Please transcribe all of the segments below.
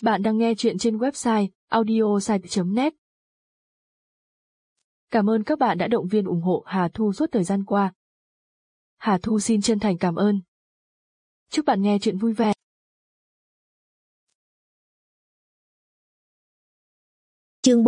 Bạn đang nghe chuyện trên website audiosite.net. Cảm ơn các bạn đã động viên ủng hộ Hà Thu suốt thời gian qua. Hà Thu xin chân thành cảm ơn. Chúc bạn nghe chuyện vui vẻ. Chương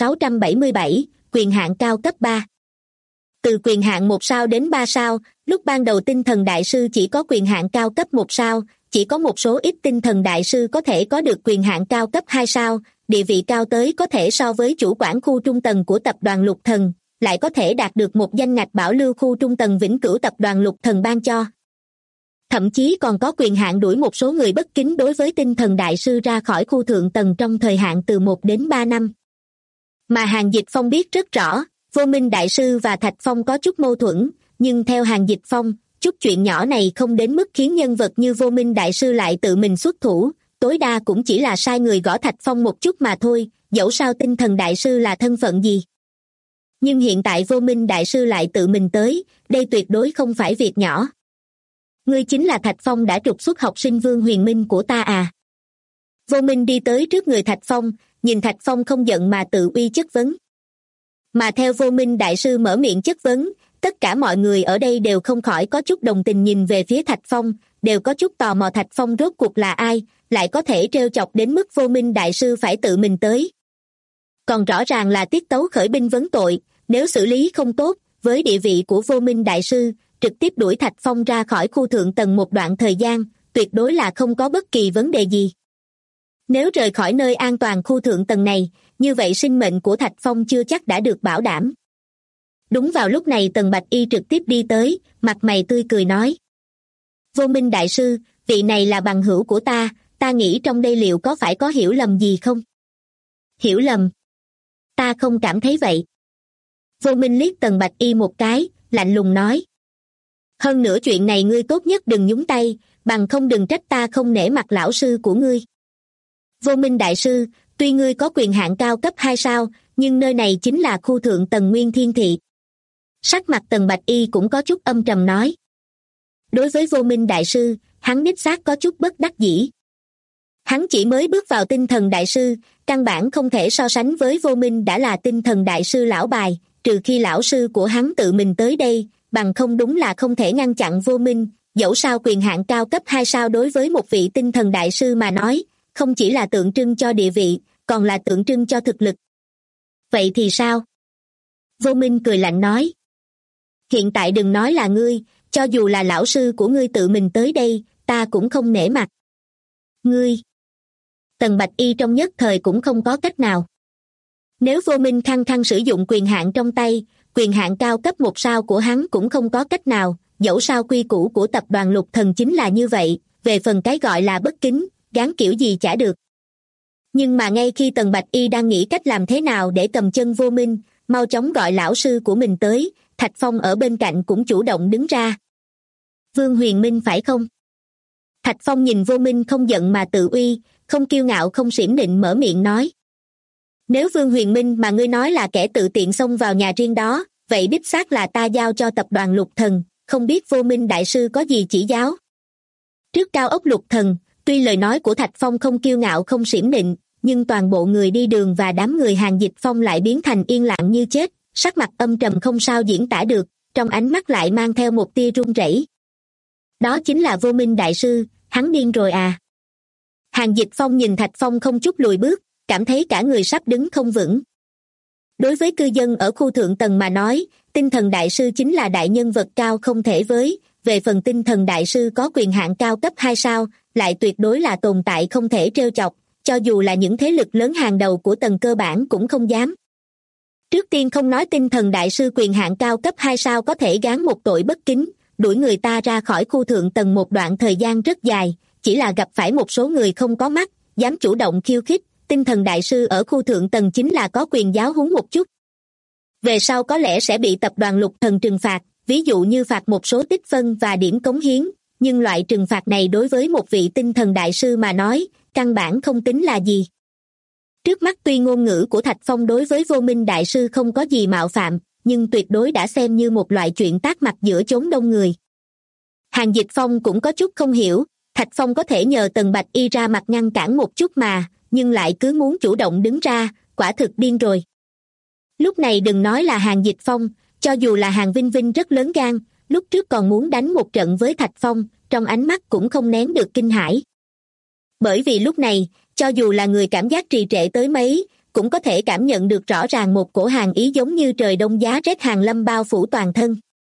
4677, quyền hạn cao cấp 3. Từ quyền hạn 1 sao đến 3 sao, lúc ban đầu tinh thần đại sư chỉ có quyền hạn cao cấp 1 sao, chỉ có một số ít tinh thần đại sư có thể có được quyền hạn cao cấp 2 sao, địa vị cao tới có thể so với chủ quản khu trung tầng của tập đoàn Lục Thần, lại có thể đạt được một danh ngạch bảo lưu khu trung tầng vĩnh cửu tập đoàn Lục Thần ban cho. Thậm chí còn có quyền hạn đuổi một số người bất kính đối với tinh thần đại sư ra khỏi khu thượng tầng trong thời hạn từ 1 đến 3 năm. Mà Hàn Dịch Phong biết rất rõ, Vô Minh đại sư và Thạch Phong có chút mâu thuẫn, nhưng theo Hàn Dịch Phong, chút chuyện nhỏ này không đến mức khiến nhân vật như Vô Minh đại sư lại tự mình xuất thủ, tối đa cũng chỉ là sai người gõ Thạch Phong một chút mà thôi, dẫu sao tinh thần đại sư là thân phận gì. Nhưng hiện tại Vô Minh đại sư lại tự mình tới, đây tuyệt đối không phải việc nhỏ. Ngươi chính là Thạch Phong đã trục xuất học sinh Vương Huyền Minh của ta à? Vô Minh đi tới trước người Thạch Phong, nhìn Thạch Phong không giận mà tự uy chất vấn. Mà theo Vô Minh đại sư mở miệng chất vấn, tất cả mọi người ở đây đều không khỏi có chút đồng tình nhìn về phía Thạch Phong, đều có chút tò mò Thạch Phong rốt cuộc là ai, lại có thể trêu chọc đến mức Vô Minh đại sư phải tự mình tới. Còn rõ ràng là tiết tấu khởi binh vấn tội, nếu xử lý không tốt, với địa vị của Vô Minh đại sư, trực tiếp đuổi Thạch Phong ra khỏi khu thượng tầng một đoạn thời gian, tuyệt đối là không có bất kỳ vấn đề gì. Nếu rời khỏi nơi an toàn khu thượng tầng này, như vậy sinh mệnh của Thạch Phong chưa chắc đã được bảo đảm. Đúng vào lúc này Tần Bạch Y trực tiếp đi tới, mặt mày tươi cười nói. Vô Minh đại sư, vị này là bằng hữu của ta nghĩ trong đây liệu có phải có hiểu lầm gì không? Hiểu lầm? Ta không cảm thấy vậy. Vô Minh liếc Tần Bạch Y một cái, lạnh lùng nói. Hơn nữa chuyện này ngươi tốt nhất đừng nhúng tay, bằng không đừng trách ta không nể mặt lão sư của ngươi. Vô Minh đại sư, tuy ngươi có quyền hạn cao cấp 2 sao, nhưng nơi này chính là khu thượng tầng Nguyên Thiên Thị. Sắc mặt Tần Bạch Y cũng có chút âm trầm nói. Đối với Vô Minh đại sư, hắn đích xác có chút bất đắc dĩ. Hắn chỉ mới bước vào tinh thần đại sư, căn bản không thể so sánh với Vô Minh đã là tinh thần đại sư lão bài, trừ khi lão sư của hắn tự mình tới đây, bằng không đúng là không thể ngăn chặn Vô Minh, dẫu sao quyền hạn cao cấp 2 sao đối với một vị tinh thần đại sư mà nói, không chỉ là tượng trưng cho địa vị, còn là tượng trưng cho thực lực. Vậy thì sao? Vô Minh cười lạnh nói. Hiện tại đừng nói là ngươi, cho dù là lão sư của ngươi tự mình tới đây, ta cũng không nể mặt. Ngươi! Tần Bạch Y trong nhất thời cũng không có cách nào. Nếu Vô Minh khăng khăng sử dụng quyền hạn trong tay, quyền hạn cao cấp 1 sao của hắn cũng không có cách nào, dẫu sao quy củ của tập đoàn Lục Thần chính là như vậy, về phần cái gọi là bất kính, gán kiểu gì chả được. Nhưng mà ngay khi Tần Bạch Y đang nghĩ cách làm thế nào để cầm chân Vô Minh, mau chóng gọi lão sư của mình tới, Thạch Phong ở bên cạnh cũng chủ động đứng ra. Vương Huyền Minh phải không? Thạch Phong nhìn Vô Minh không giận mà tự uy, không kiêu ngạo không xiểm nịnh mở miệng nói. Nếu Vương Huyền Minh mà ngươi nói là kẻ tự tiện xông vào nhà riêng đó, vậy đích xác là ta giao cho tập đoàn Lục Thần, không biết Vô Minh đại sư có gì chỉ giáo. Trước cao ốc Lục Thần, tuy lời nói của Thạch Phong không kiêu ngạo không xiểm nịnh, nhưng toàn bộ người đi đường và đám người Hàn Dịch Phong lại biến thành yên lặng như chết, sắc mặt âm trầm không sao diễn tả được, trong ánh mắt lại mang theo một tia run rẩy. Đó chính là Vô Minh đại sư, hắn điên rồi à? Hàn Dịch Phong nhìn Thạch Phong không chút lùi bước, cảm thấy cả người sắp đứng không vững. Đối với cư dân ở khu thượng tầng mà nói, tinh thần đại sư chính là đại nhân vật cao không thể với, về phần tinh thần đại sư có quyền hạn cao cấp 2 sao, lại tuyệt đối là tồn tại không thể trêu chọc, cho dù là những thế lực lớn hàng đầu của tầng cơ bản cũng không dám. Trước tiên không nói tinh thần đại sư quyền hạn cao cấp 2 sao có thể gán một tội bất kính, đuổi người ta ra khỏi khu thượng tầng một đoạn thời gian rất dài, chỉ là gặp phải một số người không có mắt, dám chủ động khiêu khích, tinh thần đại sư ở khu thượng tầng chính là có quyền giáo huấn một chút. Về sau có lẽ sẽ bị tập đoàn Lục Thần trừng phạt, ví dụ như phạt một số tích phân và điểm cống hiến, nhưng loại trừng phạt này đối với một vị tinh thần đại sư mà nói, căn bản không tính là gì. Trước mắt tuy ngôn ngữ của Thạch Phong đối với Vô Minh đại sư không có gì mạo phạm, nhưng tuyệt đối đã xem như một loại chuyện tác mặt giữa chốn đông người. Hàn Dịch Phong cũng có chút không hiểu, Thạch Phong có thể nhờ Tần Bạch Y ra mặt ngăn cản một chút mà, nhưng lại cứ muốn chủ động đứng ra, quả thực điên rồi. Lúc này đừng nói là Hàn Dịch Phong, cho dù là Hàn Vinh Vinh rất lớn gan, lúc trước còn muốn đánh một trận với Thạch Phong, trong ánh mắt cũng không nén được kinh hãi. Bởi vì lúc này, cho dù là người cảm giác trì trệ tới mấy, cũng có thể cảm nhận được rõ ràng một cổ hàn ý giống như trời đông giá rét hàn lâm bao phủ toàn thân.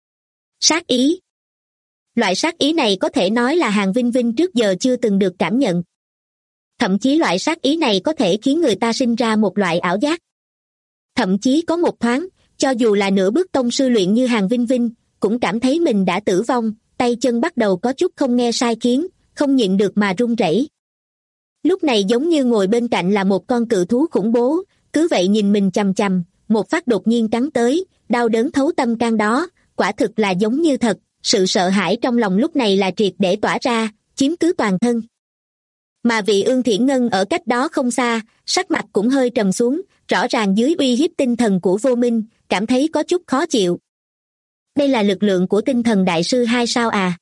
Sát ý. Loại sát ý này có thể nói là Hàn Vinh Vinh trước giờ chưa từng được cảm nhận. Thậm chí loại sát ý này có thể khiến người ta sinh ra một loại ảo giác. Thậm chí có một thoáng, cho dù là nửa bước tông sư luyện như Hàn Vinh Vinh, cũng cảm thấy mình đã tử vong, tay chân bắt đầu có chút không nghe sai khiến, không nhịn được mà run rẩy. Lúc này giống như ngồi bên cạnh là một con cự thú khủng bố, cứ vậy nhìn mình chằm chằm, một phát đột nhiên cắn tới, đau đớn thấu tâm can đó, quả thực là giống như thật, sự sợ hãi trong lòng lúc này là triệt để tỏa ra, chiếm cứ toàn thân. Mà vị Ương Thiển Ngân ở cách đó không xa, sắc mặt cũng hơi trầm xuống, rõ ràng dưới uy hiếp tinh thần của Vô Minh, cảm thấy có chút khó chịu. Đây là lực lượng của tinh thần đại sư hay sao à?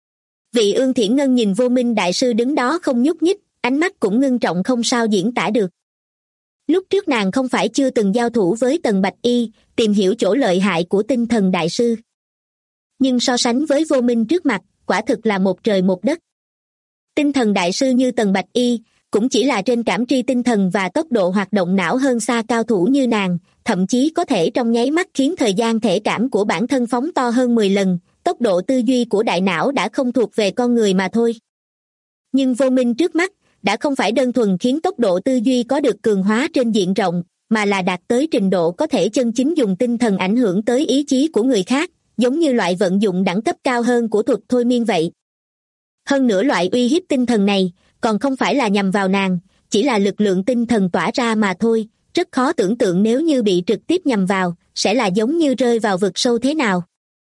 Vị Ương Thiển Ngân nhìn Vô Minh đại sư đứng đó không nhúc nhích, ánh mắt cũng ngưng trọng không sao diễn tả được. Lúc trước nàng không phải chưa từng giao thủ với Tần Bạch Y, tìm hiểu chỗ lợi hại của tinh thần đại sư. Nhưng so sánh với Vô Minh trước mặt, quả thực là một trời một đất. Tinh thần đại sư như Tần Bạch Y, cũng chỉ là trên cảm tri tinh thần và tốc độ hoạt động não hơn xa cao thủ như nàng, thậm chí có thể trong nháy mắt khiến thời gian thể cảm của bản thân phóng to hơn 10 lần, tốc độ tư duy của đại não đã không thuộc về con người mà thôi. Nhưng Vô Minh trước mắt, đã không phải đơn thuần khiến tốc độ tư duy có được cường hóa trên diện rộng, mà là đạt tới trình độ có thể chân chính dùng tinh thần ảnh hưởng tới ý chí của người khác, giống như loại vận dụng đẳng cấp cao hơn của thuật thôi miên vậy. Hơn nữa loại uy hiếp tinh thần này, còn không phải là nhằm vào nàng, chỉ là lực lượng tinh thần tỏa ra mà thôi, rất khó tưởng tượng nếu như bị trực tiếp nhằm vào, sẽ là giống như rơi vào vực sâu thế nào.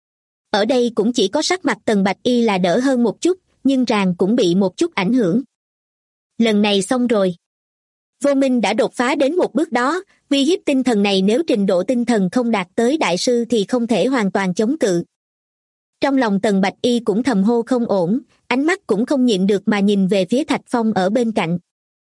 Ở đây cũng chỉ có sắc mặt Tần Bạch Y là đỡ hơn một chút, nhưng nàng cũng bị một chút ảnh hưởng. Lần này xong rồi. Vô Minh đã đột phá đến một bước đó, uy hiếp tinh thần này nếu trình độ tinh thần không đạt tới đại sư thì không thể hoàn toàn chống cự. Trong lòng Tần Bạch Y cũng thầm hô không ổn, ánh mắt cũng không nhịn được mà nhìn về phía Thạch Phong ở bên cạnh.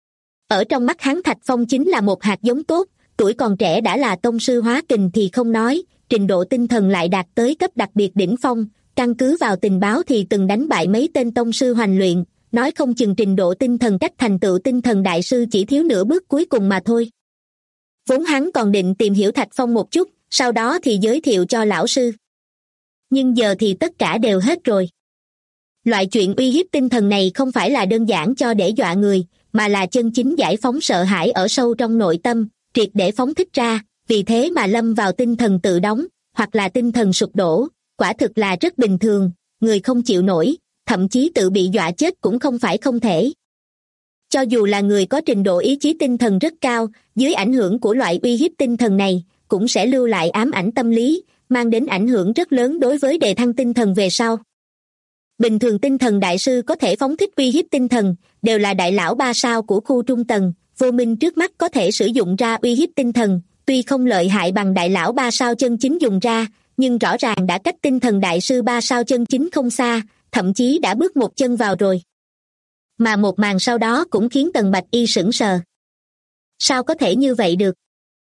Ở trong mắt hắn Thạch Phong chính là một hạt giống tốt, tuổi còn trẻ đã là tông sư hóa kình thì không nói, trình độ tinh thần lại đạt tới cấp đặc biệt đỉnh phong, căn cứ vào tình báo thì từng đánh bại mấy tên tông sư hoành luyện, nói không chừng trình độ tinh thần cách thành tựu tinh thần đại sư chỉ thiếu nửa bước cuối cùng mà thôi. Vốn hắn còn định tìm hiểu Thạch Phong một chút, sau đó thì giới thiệu cho lão sư. Nhưng giờ thì tất cả đều hết rồi. Loại chuyện uy hiếp tinh thần này không phải là đơn giản cho để dọa người, mà là chân chính giải phóng sợ hãi ở sâu trong nội tâm, triệt để phóng thích ra, vì thế mà lâm vào tinh thần tự đóng, hoặc là tinh thần sụp đổ, quả thực là rất bình thường, người không chịu nổi, thậm chí tự bị dọa chết cũng không phải không thể. Cho dù là người có trình độ ý chí tinh thần rất cao, dưới ảnh hưởng của loại uy hiếp tinh thần này, cũng sẽ lưu lại ám ảnh tâm lý, mang đến ảnh hưởng rất lớn đối với đề thăng tinh thần về sau. Bình thường tinh thần đại sư có thể phóng thích uy hiếp tinh thần, đều là đại lão 3 sao của khu trung tầng, Vô Minh trước mắt có thể sử dụng ra uy hiếp tinh thần, tuy không lợi hại bằng đại lão 3 sao chân chính dùng ra, nhưng rõ ràng đã cách tinh thần đại sư 3 sao chân chính không xa, thậm chí đã bước một chân vào rồi. Mà một màn sau đó cũng khiến Tần Bạch Y sững sờ. Sao có thể như vậy được?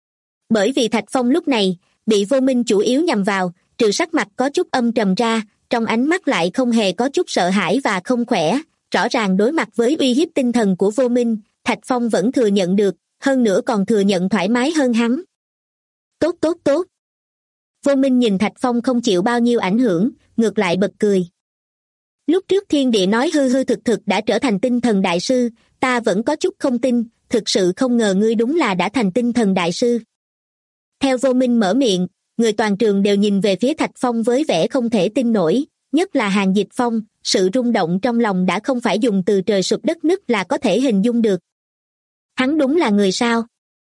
Bởi vì Thạch Phong lúc này, bị Vô Minh chủ yếu nhằm vào, trừ sắc mặt có chút âm trầm ra, trong ánh mắt lại không hề có chút sợ hãi và không khỏe, rõ ràng đối mặt với uy hiếp tinh thần của Vô Minh, Thạch Phong vẫn thừa nhận được, hơn nữa còn thừa nhận thoải mái hơn hắn. Tốt tốt tốt. Vô Minh nhìn Thạch Phong không chịu bao nhiêu ảnh hưởng, ngược lại bật cười. Lúc trước thiên địa nói hư hư thực thực đã trở thành tinh thần đại sư, ta vẫn có chút không tin, thực sự không ngờ ngươi đúng là đã thành tinh thần đại sư. Theo Vô Minh mở miệng, người toàn trường đều nhìn về phía Thạch Phong với vẻ không thể tin nổi, nhất là Hàn Dịch Phong, sự rung động trong lòng đã không phải dùng từ trời sụp đất nứt là có thể hình dung được. Hắn đúng là người sao?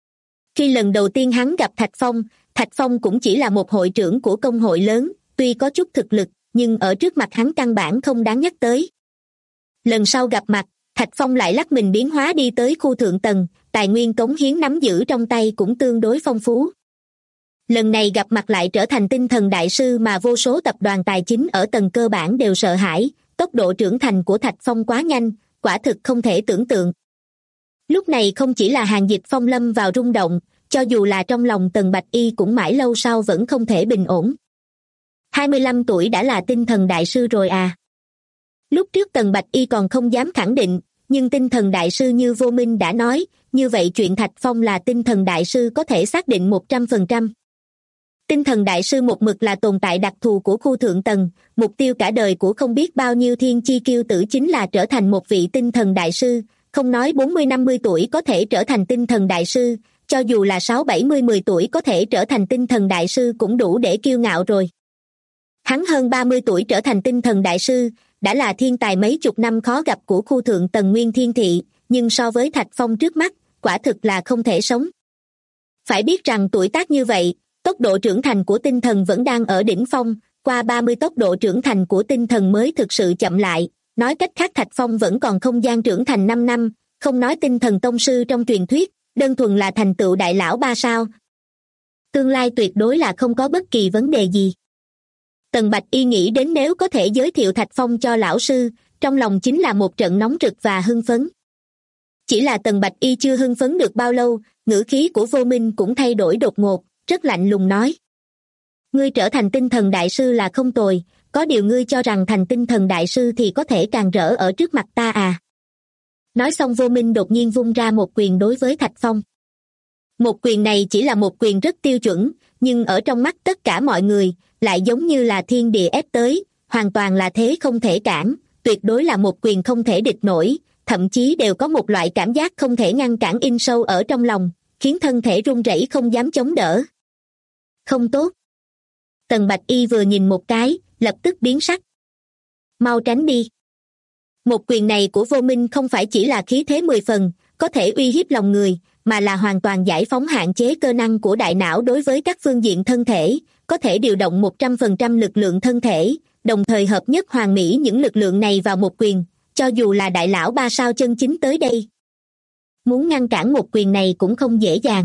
Khi lần đầu tiên hắn gặp Thạch Phong cũng chỉ là một hội trưởng của công hội lớn, tuy có chút thực lực, nhưng ở trước mặt hắn căn bản không đáng nhắc tới. Lần sau gặp mặt, Thạch Phong lại lắc mình biến hóa đi tới khu thượng tầng, tài nguyên cống hiến nắm giữ trong tay cũng tương đối phong phú. Lần này gặp mặt lại trở thành tinh thần đại sư mà vô số tập đoàn tài chính ở tầng cơ bản đều sợ hãi, tốc độ trưởng thành của Thạch Phong quá nhanh, quả thực không thể tưởng tượng. Lúc này không chỉ là Hàn Dịch Phong lâm vào rung động, cho dù là trong lòng Tần Bạch Y cũng mãi lâu sau vẫn không thể bình ổn. 25 tuổi đã là tinh thần đại sư rồi à? Lúc trước Tần Bạch Y còn không dám khẳng định, nhưng tinh thần đại sư như Vô Minh đã nói, như vậy chuyện Thạch Phong là tinh thần đại sư có thể xác định 100%. Tinh thần đại sư một mực là tồn tại đặc thù của khu thượng tầng, mục tiêu cả đời của không biết bao nhiêu thiên chi kiêu tử chính là trở thành một vị tinh thần đại sư, không nói 40-50 tuổi có thể trở thành tinh thần đại sư, cho dù là 6-70-10 tuổi có thể trở thành tinh thần đại sư cũng đủ để kiêu ngạo rồi. Hắn hơn 30 tuổi trở thành tinh thần đại sư, đã là thiên tài mấy chục năm khó gặp của khu thượng tầng Nguyên Thiên Thị, nhưng so với Thạch Phong trước mắt, quả thực là không thể sống. Phải biết rằng tuổi tác như vậy, tốc độ trưởng thành của tinh thần vẫn đang ở đỉnh phong, qua 30 tốc độ trưởng thành của tinh thần mới thực sự chậm lại, nói cách khác Thạch Phong vẫn còn không gian trưởng thành 5 năm, không nói tinh thần tông sư trong truyền thuyết, đơn thuần là thành tựu đại lão 3 sao. Tương lai tuyệt đối là không có bất kỳ vấn đề gì. Tần Bạch Y nghĩ đến nếu có thể giới thiệu Thạch Phong cho lão sư, trong lòng chính là một trận nóng rực và hưng phấn. Chỉ là Tần Bạch Y chưa hưng phấn được bao lâu, ngữ khí của Vô Minh cũng thay đổi đột ngột, rất lạnh lùng nói. Ngươi trở thành tinh thần đại sư là không tồi, có điều ngươi cho rằng thành tinh thần đại sư thì có thể càng rỡ ở trước mặt ta à? Nói xong Vô Minh đột nhiên vung ra một quyền đối với Thạch Phong. Một quyền này chỉ là một quyền rất tiêu chuẩn, nhưng ở trong mắt tất cả mọi người, lại giống như là thiên địa ép tới, hoàn toàn là thế không thể cản, tuyệt đối là một quyền không thể địch nổi, thậm chí đều có một loại cảm giác không thể ngăn cản in sâu ở trong lòng, khiến thân thể run rẩy không dám chống đỡ. Không tốt. Tần Bạch Y vừa nhìn một cái, lập tức biến sắc. Mau tránh đi. Một quyền này của Vô Minh không phải chỉ là khí thế 10 phần, có thể uy hiếp lòng người, mà là hoàn toàn giải phóng hạn chế cơ năng của đại não đối với các phương diện thân thể, có thể điều động 100% lực lượng thân thể, đồng thời hợp nhất hoàn mỹ những lực lượng này vào một quyền, cho dù là đại lão 3 sao chân chính tới đây. Muốn ngăn cản một quyền này cũng không dễ dàng.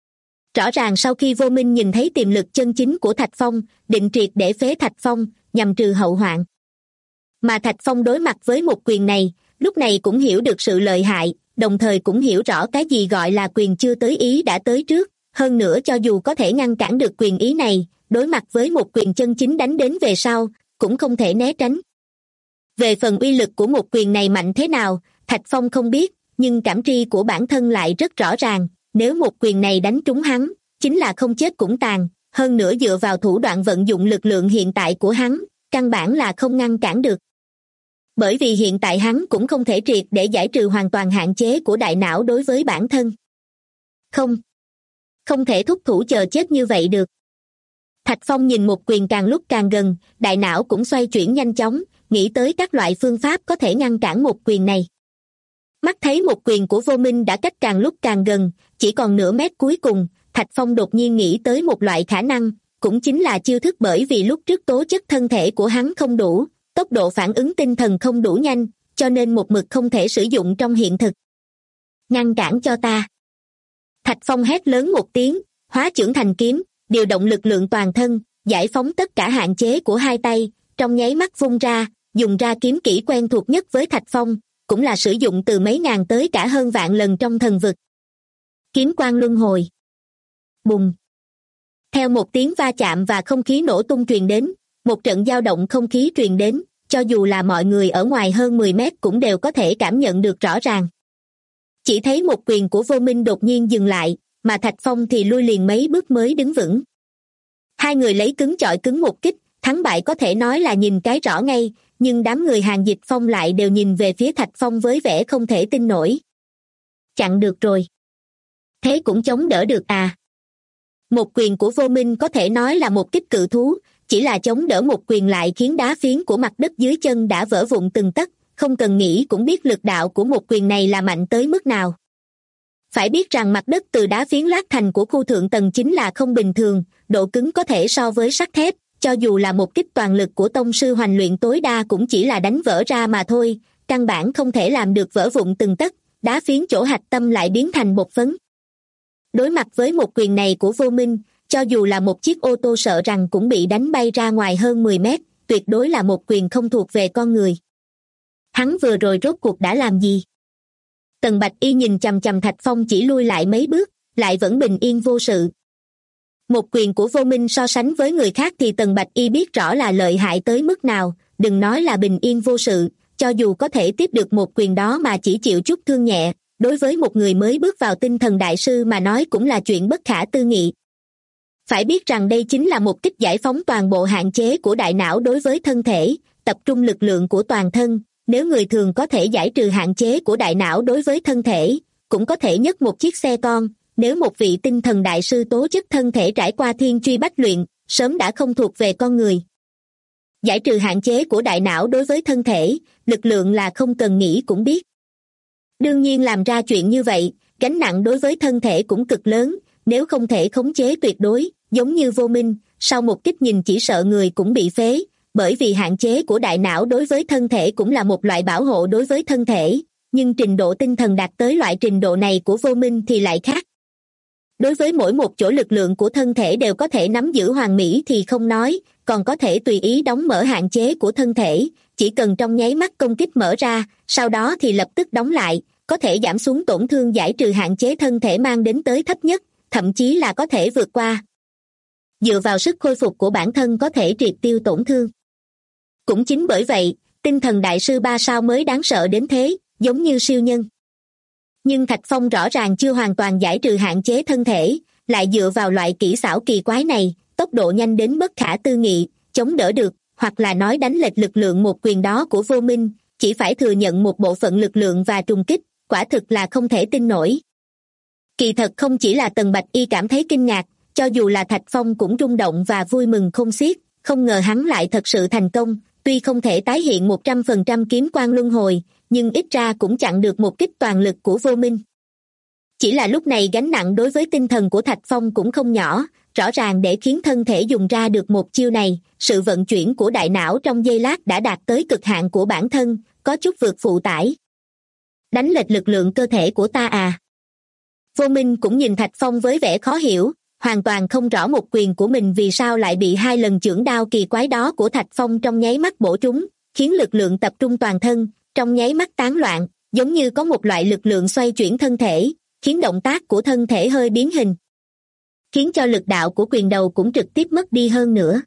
Rõ ràng sau khi Vô Minh nhìn thấy tiềm lực chân chính của Thạch Phong, định triệt để phế Thạch Phong, nhằm trừ hậu hoạn. Mà Thạch Phong đối mặt với một quyền này, lúc này cũng hiểu được sự lợi hại, đồng thời cũng hiểu rõ cái gì gọi là quyền chưa tới ý đã tới trước, hơn nữa cho dù có thể ngăn cản được quyền ý này, đối mặt với một quyền chân chính đánh đến về sau, cũng không thể né tránh. Về phần uy lực của một quyền này mạnh thế nào, Thạch Phong không biết, nhưng cảm tri của bản thân lại rất rõ ràng, nếu một quyền này đánh trúng hắn, chính là không chết cũng tàn, hơn nữa dựa vào thủ đoạn vận dụng lực lượng hiện tại của hắn, căn bản là không ngăn cản được. Bởi vì hiện tại hắn cũng không thể triệt để giải trừ hoàn toàn hạn chế của đại não đối với bản thân. Không thể thúc thủ chờ chết như vậy được. Thạch Phong nhìn một quyền càng lúc càng gần, đại não cũng xoay chuyển nhanh chóng, nghĩ tới các loại phương pháp có thể ngăn cản một quyền này. Mắt thấy một quyền của Vô Minh đã cách càng lúc càng gần, chỉ còn nửa mét cuối cùng, Thạch Phong đột nhiên nghĩ tới một loại khả năng, cũng chính là chiêu thức bởi vì lúc trước tố chất thân thể của hắn không đủ, tốc độ phản ứng tinh thần không đủ nhanh, cho nên một mực không thể sử dụng trong hiện thực. Ngăn cản cho ta. Thạch Phong hét lớn một tiếng, hóa chưởng thành kiếm, điều động lực lượng toàn thân, giải phóng tất cả hạn chế của hai tay, trong nháy mắt vung ra, dùng ra kiếm kỹ quen thuộc nhất với Thạch Phong, cũng là sử dụng từ mấy ngàn tới cả hơn vạn lần trong thần vực. Kiếm quang luân hồi. Bùng. Theo một tiếng va chạm và không khí nổ tung truyền đến, một trận dao động không khí truyền đến, cho dù là mọi người ở ngoài hơn 10 mét cũng đều có thể cảm nhận được rõ ràng. Chỉ thấy một quyền của Vô Minh đột nhiên dừng lại, mà Thạch Phong thì lui liền mấy bước mới đứng vững. Hai người lấy cứng chọi cứng một kích, thắng bại có thể nói là nhìn cái rõ ngay, nhưng đám người Hàn Dịch Phong lại đều nhìn về phía Thạch Phong với vẻ không thể tin nổi. Chặn được rồi. Thế cũng chống đỡ được à? Một quyền của Vô Minh có thể nói là một kích cự thú, chỉ là chống đỡ một quyền lại khiến đá phiến của mặt đất dưới chân đã vỡ vụn từng tấc, không cần nghĩ cũng biết lực đạo của một quyền này là mạnh tới mức nào. Phải biết rằng mặt đất từ đá phiến lát thành của khu thượng tầng chính là không bình thường, độ cứng có thể so với sắt thép, cho dù là một kích toàn lực của tông sư hoành luyện tối đa cũng chỉ là đánh vỡ ra mà thôi, căn bản không thể làm được vỡ vụn từng tấc, đá phiến chỗ hạch tâm lại biến thành bột phấn. Đối mặt với một quyền này của Vô Minh, cho dù là một chiếc ô tô sợ rằng cũng bị đánh bay ra ngoài hơn 10 mét, tuyệt đối là một quyền không thuộc về con người. Hắn vừa rồi rốt cuộc đã làm gì? Tần Bạch Y nhìn chằm chằm Thạch Phong chỉ lui lại mấy bước, lại vẫn bình yên vô sự. Một quyền của Vô Minh so sánh với người khác thì Tần Bạch Y biết rõ là lợi hại tới mức nào, đừng nói là bình yên vô sự, cho dù có thể tiếp được một quyền đó mà chỉ chịu chút thương nhẹ, đối với một người mới bước vào tinh thần đại sư mà nói cũng là chuyện bất khả tư nghị. Phải biết rằng đây chính là một kích giải phóng toàn bộ hạn chế của đại não đối với thân thể, tập trung lực lượng của toàn thân. Nếu người thường có thể giải trừ hạn chế của đại não đối với thân thể, cũng có thể nhấc một chiếc xe con. Nếu một vị tinh thần đại sư tố chất thân thể trải qua thiên truy bách luyện, sớm đã không thuộc về con người. Giải trừ hạn chế của đại não đối với thân thể, lực lượng là không cần nghĩ cũng biết. Đương nhiên làm ra chuyện như vậy, gánh nặng đối với thân thể cũng cực lớn, nếu không thể khống chế tuyệt đối, giống như Vô Minh, sau một kích nhìn chỉ sợ người cũng bị phế, bởi vì hạn chế của đại não đối với thân thể cũng là một loại bảo hộ đối với thân thể, nhưng trình độ tinh thần đạt tới loại trình độ này của Vô Minh thì lại khác. Đối với mỗi một chỗ lực lượng của thân thể đều có thể nắm giữ hoàn mỹ thì không nói, còn có thể tùy ý đóng mở hạn chế của thân thể, chỉ cần trong nháy mắt công kích mở ra, sau đó thì lập tức đóng lại, có thể giảm xuống tổn thương giải trừ hạn chế thân thể mang đến tới thấp nhất, thậm chí là có thể vượt qua. Dựa vào sức khôi phục của bản thân có thể triệt tiêu tổn thương. Cũng chính bởi vậy, tinh thần đại sư 3 sao mới đáng sợ đến thế, giống như siêu nhân. Nhưng Thạch Phong rõ ràng chưa hoàn toàn giải trừ hạn chế thân thể, lại dựa vào loại kỹ xảo kỳ quái này, tốc độ nhanh đến bất khả tư nghị, chống đỡ được, hoặc là nói đánh lệch lực lượng một quyền đó của Vô Minh, chỉ phải thừa nhận một bộ phận lực lượng và trùng kích, quả thực là không thể tin nổi. Kỳ thật không chỉ là Tần Bạch Y cảm thấy kinh ngạc, cho dù là Thạch Phong cũng rung động và vui mừng không xiết, không ngờ hắn lại thật sự thành công, tuy không thể tái hiện 100% kiếm quang luân hồi, nhưng ít ra cũng chặn được một kích toàn lực của Vô Minh. Chỉ là lúc này gánh nặng đối với tinh thần của Thạch Phong cũng không nhỏ, rõ ràng để khiến thân thể dùng ra được một chiêu này, sự vận chuyển của đại não trong giây lát đã đạt tới cực hạn của bản thân, có chút vượt phụ tải. Đánh lệch lực lượng cơ thể của ta à? Vô Minh cũng nhìn Thạch Phong với vẻ khó hiểu, hoàn toàn không rõ một quyền của mình vì sao lại bị 2 lần chưởng đao kỳ quái đó của Thạch Phong trong nháy mắt bổ trúng, khiến lực lượng tập trung toàn thân, trong nháy mắt tán loạn, giống như có một loại lực lượng xoay chuyển thân thể, khiến động tác của thân thể hơi biến hình. Khiến cho lực đạo của quyền đầu cũng trực tiếp mất đi hơn nữa.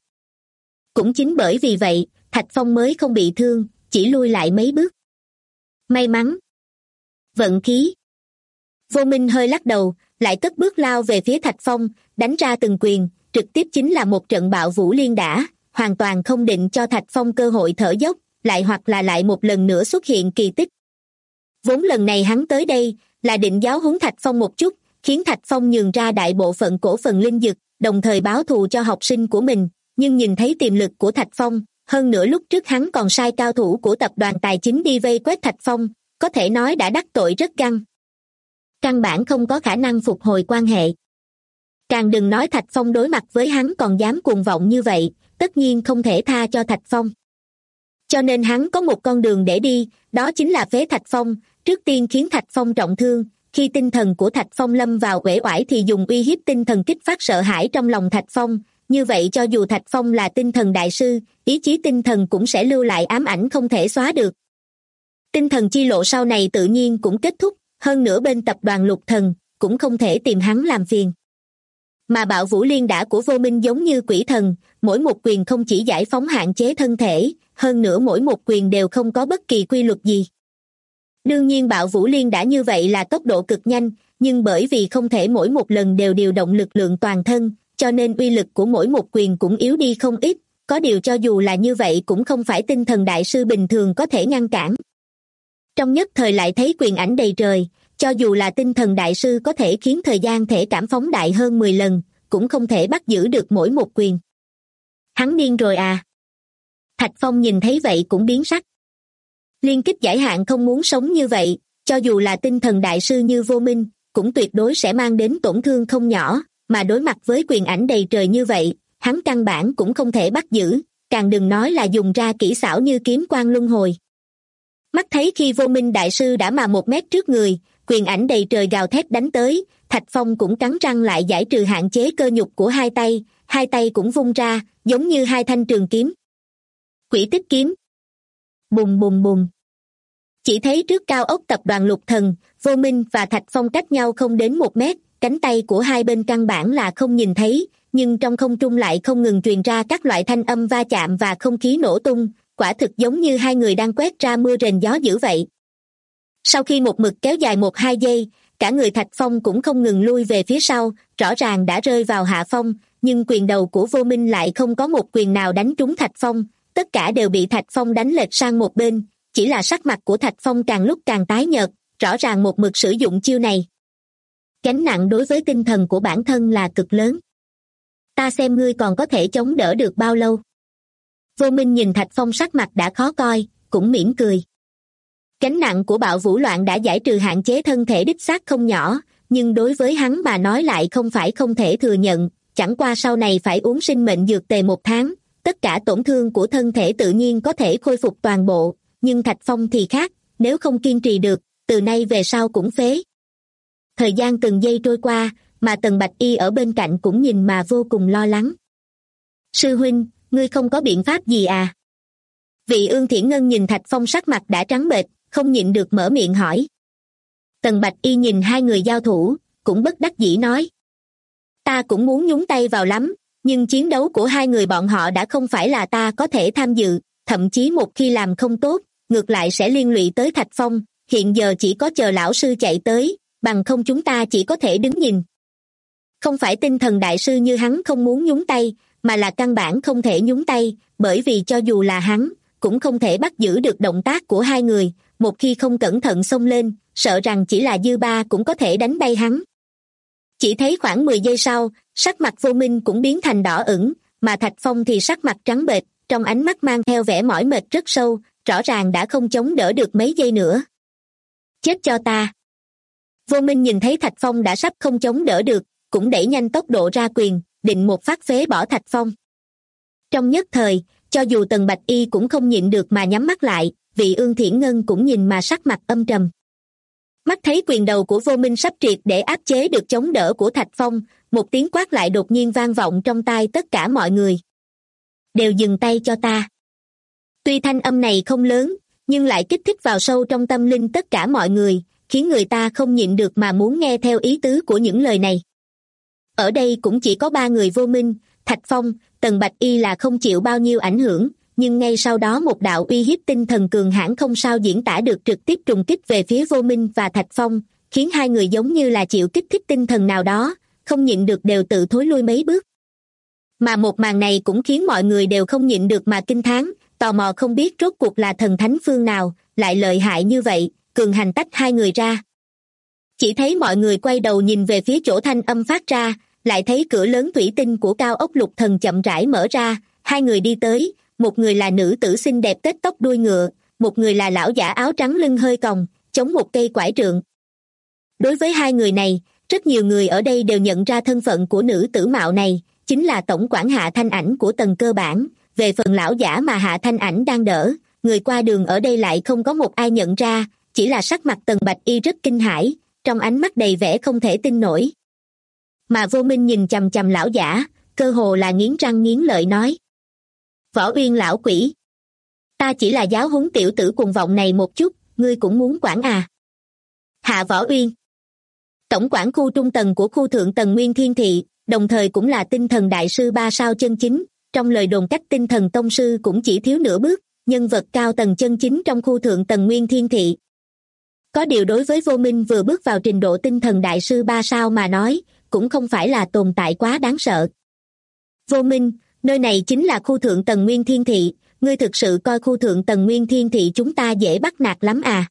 Cũng chính bởi vì vậy, Thạch Phong mới không bị thương, chỉ lui lại mấy bước. May mắn. Vận khí. Vô Minh hơi lắc đầu, lại cất bước lao về phía Thạch Phong, đánh ra từng quyền, trực tiếp chính là một trận bạo vũ liên đả, hoàn toàn không định cho Thạch Phong cơ hội thở dốc, lại hoặc là lại một lần nữa xuất hiện kỳ tích. Vốn lần này hắn tới đây, là định giáo huấn Thạch Phong một chút, khiến Thạch Phong nhường ra đại bộ phận cổ phần linh dược, đồng thời báo thù cho học sinh của mình, nhưng nhìn thấy tiềm lực của Thạch Phong, hơn nữa lúc trước hắn còn sai cao thủ của tập đoàn tài chính đi vây quét Thạch Phong, có thể nói đã đắc tội rất găng. Căn bản không có khả năng phục hồi quan hệ. Càng đừng nói Thạch Phong đối mặt với hắn còn dám cuồng vọng như vậy, tất nhiên không thể tha cho Thạch Phong. Cho nên hắn có một con đường để đi, đó chính là phế Thạch Phong, trước tiên khiến Thạch Phong trọng thương, khi tinh thần của Thạch Phong lâm vào uể oải thì dùng uy hiếp tinh thần kích phát sợ hãi trong lòng Thạch Phong, như vậy cho dù Thạch Phong là tinh thần đại sư, ý chí tinh thần cũng sẽ lưu lại ám ảnh không thể xóa được. Tinh thần chi lộ sau này tự nhiên cũng kết thúc, hơn nữa bên tập đoàn Lục Thần cũng không thể tìm hắn làm phiền. Mà bạo vũ liên đả của Vô Minh giống như quỷ thần, mỗi một quyền không chỉ giải phóng hạn chế thân thể, hơn nữa mỗi một quyền đều không có bất kỳ quy luật gì. Đương nhiên bạo vũ liên đả như vậy là tốc độ cực nhanh, nhưng bởi vì không thể mỗi một lần đều điều động lực lượng toàn thân, cho nên uy lực của mỗi một quyền cũng yếu đi không ít, có điều cho dù là như vậy cũng không phải tinh thần đại sư bình thường có thể ngăn cản. Trong nhất thời lại thấy quyền ảnh đầy trời, cho dù là tinh thần đại sư có thể khiến thời gian thể cảm phóng đại hơn 10 lần, cũng không thể bắt giữ được mỗi một quyền. Hắn điên rồi à? Thạch Phong nhìn thấy vậy cũng biến sắc. Liên kích giải hạn không muốn sống như vậy, cho dù là tinh thần đại sư như Vô Minh, cũng tuyệt đối sẽ mang đến tổn thương không nhỏ, mà đối mặt với quyền ảnh đầy trời như vậy, hắn căn bản cũng không thể bắt giữ, càng đừng nói là dùng ra kỹ xảo như kiếm quang luân hồi. Mắt thấy khi Vô Minh đại sư đã mà 1 mét trước người, quyền ảnh đầy trời gào thét đánh tới, Thạch Phong cũng cắn răng lại giải trừ hạn chế cơ nhục của hai tay cũng vung ra, giống như 2 thanh trường kiếm. Quỷ tích kiếm. Bùng bùng bùng. Chỉ thấy trước cao ốc tập đoàn Lục Thần, Vô Minh và Thạch Phong cách nhau không đến 1 mét, cánh tay của hai bên căn bản là không nhìn thấy, nhưng trong không trung lại không ngừng truyền ra các loại thanh âm va chạm và không khí nổ tung, quả thực giống như hai người đang quét ra mưa rền gió dữ vậy. Sau khi một mực kéo dài 1-2 giây, cả người Thạch Phong cũng không ngừng lui về phía sau, rõ ràng đã rơi vào hạ phong, nhưng quyền đầu của Vô Minh lại không có một quyền nào đánh trúng Thạch Phong, tất cả đều bị Thạch Phong đánh lệch sang một bên, chỉ là sắc mặt của Thạch Phong càng lúc càng tái nhợt, rõ ràng một mực sử dụng chiêu này. Gánh nặng đối với tinh thần của bản thân là cực lớn. Ta xem ngươi còn có thể chống đỡ được bao lâu. Vô Minh nhìn Thạch Phong sắc mặt đã khó coi, cũng mỉm cười. Gánh nặng của bạo vũ loạn đã giải trừ hạn chế thân thể đích xác không nhỏ, nhưng đối với hắn mà nói lại không phải không thể thừa nhận, chẳng qua sau này phải uống sinh mệnh dược tề 1 tháng, tất cả tổn thương của thân thể tự nhiên có thể khôi phục toàn bộ, nhưng Thạch Phong thì khác, nếu không kiên trì được, từ nay về sau cũng phế. Thời gian từng giây trôi qua, mà Tần Bạch Y ở bên cạnh cũng nhìn mà vô cùng lo lắng. Sư huynh, ngươi không có biện pháp gì à? Vị Ương Thiển Ngân nhìn Thạch Phong sắc mặt đã trắng bệch, không nhịn được mở miệng hỏi. Tần Bạch Y nhìn hai người giao thủ, cũng bất đắc dĩ nói. Ta cũng muốn nhúng tay vào lắm, nhưng chiến đấu của hai người bọn họ đã không phải là ta có thể tham dự, thậm chí một khi làm không tốt, ngược lại sẽ liên lụy tới Thạch Phong, hiện giờ chỉ có chờ lão sư chạy tới, bằng không chúng ta chỉ có thể đứng nhìn. Không phải tinh thần đại sư như hắn không muốn nhúng tay, mà là căn bản không thể nhúng tay, bởi vì cho dù là hắn, cũng không thể bắt giữ được động tác của hai người, một khi không cẩn thận xông lên, sợ rằng chỉ là dư ba cũng có thể đánh bay hắn. Chỉ thấy khoảng 10 giây sau, sắc mặt Vô Minh cũng biến thành đỏ ửng, mà Thạch Phong thì sắc mặt trắng bệch, trong ánh mắt mang theo vẻ mỏi mệt rất sâu, rõ ràng đã không chống đỡ được mấy giây nữa. Chết cho ta! Vô Minh nhìn thấy Thạch Phong đã sắp không chống đỡ được, cũng đẩy nhanh tốc độ ra quyền, định một phát phế bỏ Thạch Phong. Trong nhất thời, cho dù Tần Bạch Y cũng không nhịn được mà nhắm mắt lại, vị Ương Thiển Ngân cũng nhìn mà sắc mặt âm trầm. Mắt thấy quyền đầu của Vô Minh sắp triệt để áp chế được chống đỡ của Thạch Phong, một tiếng quát lại đột nhiên vang vọng trong tai tất cả mọi người. Đều dừng tay cho ta. Tuy thanh âm này không lớn, nhưng lại kích thích vào sâu trong tâm linh tất cả mọi người, khiến người ta không nhịn được mà muốn nghe theo ý tứ của những lời này. Ở đây cũng chỉ có 3 người Vô Minh, Thạch Phong, Tần Bạch Y là không chịu bao nhiêu ảnh hưởng, nhưng ngay sau đó một đạo uy hiếp tinh thần cường hãn không sao diễn tả được trực tiếp trùng kích về phía Vô Minh và Thạch Phong, khiến hai người giống như là chịu kích thích tinh thần nào đó, không nhịn được đều tự thối lui mấy bước. Mà một màn này cũng khiến mọi người đều không nhịn được mà kinh thán, tò mò không biết rốt cuộc là thần thánh phương nào, lại lợi hại như vậy, cường hành tách hai người ra. Chỉ thấy mọi người quay đầu nhìn về phía chỗ thanh âm phát ra, lại thấy cửa lớn thủy tinh của cao ốc Lục Thần chậm rãi mở ra, hai người đi tới, một người là nữ tử xinh đẹp tết tóc đuôi ngựa, một người là lão giả áo trắng lưng hơi còng, chống một cây quải trượng. Đối với hai người này, rất nhiều người ở đây đều nhận ra thân phận của nữ tử mạo này, chính là tổng quản Hạ Thanh Ảnh của Tần Cơ Bản. Về phần lão giả mà Hạ Thanh Ảnh đang đỡ, người qua đường ở đây lại không có một ai nhận ra, chỉ là sắc mặt Tần Bạch Y rất kinh hãi, trong ánh mắt đầy vẻ không thể tin nổi. Mà Vô Minh nhìn chằm chằm lão giả, cơ hồ là nghiến răng nghiến lợi nói. Võ Uyên lão quỷ! Ta chỉ là giáo huấn tiểu tử cuồng vọng này một chút, ngươi cũng muốn quản à? Hạ Võ Uyên, tổng quản khu trung tầng của khu thượng tầng Nguyên Thiên Thị, đồng thời cũng là tinh thần đại sư 3 sao chân chính, trong lời đồn cách tinh thần tông sư cũng chỉ thiếu nửa bước, nhân vật cao tầng chân chính trong khu thượng tầng Nguyên Thiên Thị. Có điều đối với Vô Minh vừa bước vào trình độ tinh thần đại sư 3 sao mà nói, cũng không phải là tồn tại quá đáng sợ. Vô Minh, nơi này chính là khu thượng tầng Nguyên Thiên Thị, ngươi thực sự coi khu thượng tầng Nguyên Thiên Thị chúng ta dễ bắt nạt lắm à?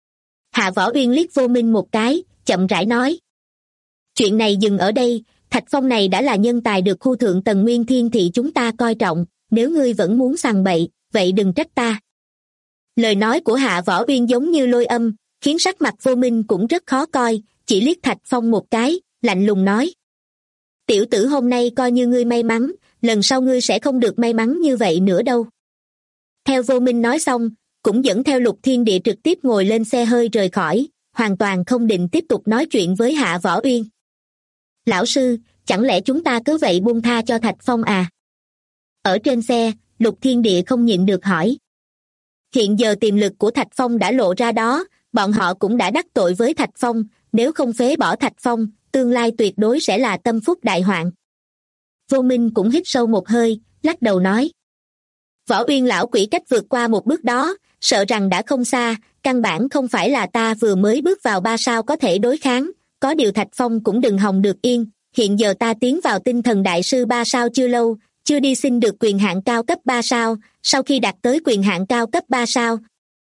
Hạ Võ Uyên liếc Vô Minh một cái, chậm rãi nói. Chuyện này dừng ở đây, Thạch Phong này đã là nhân tài được khu thượng tầng Nguyên Thiên Thị chúng ta coi trọng, nếu ngươi vẫn muốn sằng bậy, vậy đừng trách ta. Lời nói của Hạ Võ Uyên giống như lôi âm, khiến sắc mặt Vô Minh cũng rất khó coi, chỉ liếc Thạch Phong một cái, lạnh lùng nói. Tiểu tử hôm nay coi như ngươi may mắn, lần sau ngươi sẽ không được may mắn như vậy nữa đâu. Theo Vô Minh nói xong, cũng dẫn theo Lục Thiên Địa trực tiếp ngồi lên xe hơi rời khỏi, hoàn toàn không định tiếp tục nói chuyện với Hạ Võ Uyên. Lão sư, chẳng lẽ chúng ta cứ vậy buông tha cho Thạch Phong à? Ở trên xe, Lục Thiên Địa không nhịn được hỏi. Hiện giờ tiềm lực của Thạch Phong đã lộ ra đó, bọn họ cũng đã đắc tội với Thạch Phong, nếu không phế bỏ Thạch Phong, tương lai tuyệt đối sẽ là tâm phúc đại hoạn. Vô Minh cũng hít sâu một hơi, lắc đầu nói. Võ Uyên lão quỷ cách vượt qua một bước đó, sợ rằng đã không xa, căn bản không phải là ta vừa mới bước vào 3 sao có thể đối kháng, có điều Thạch Phong cũng đừng hòng được yên, hiện giờ ta tiến vào tinh thần đại sư 3 sao chưa lâu, chưa đi xin được quyền hạn cao cấp 3 sao, sau khi đạt tới quyền hạn cao cấp 3 sao,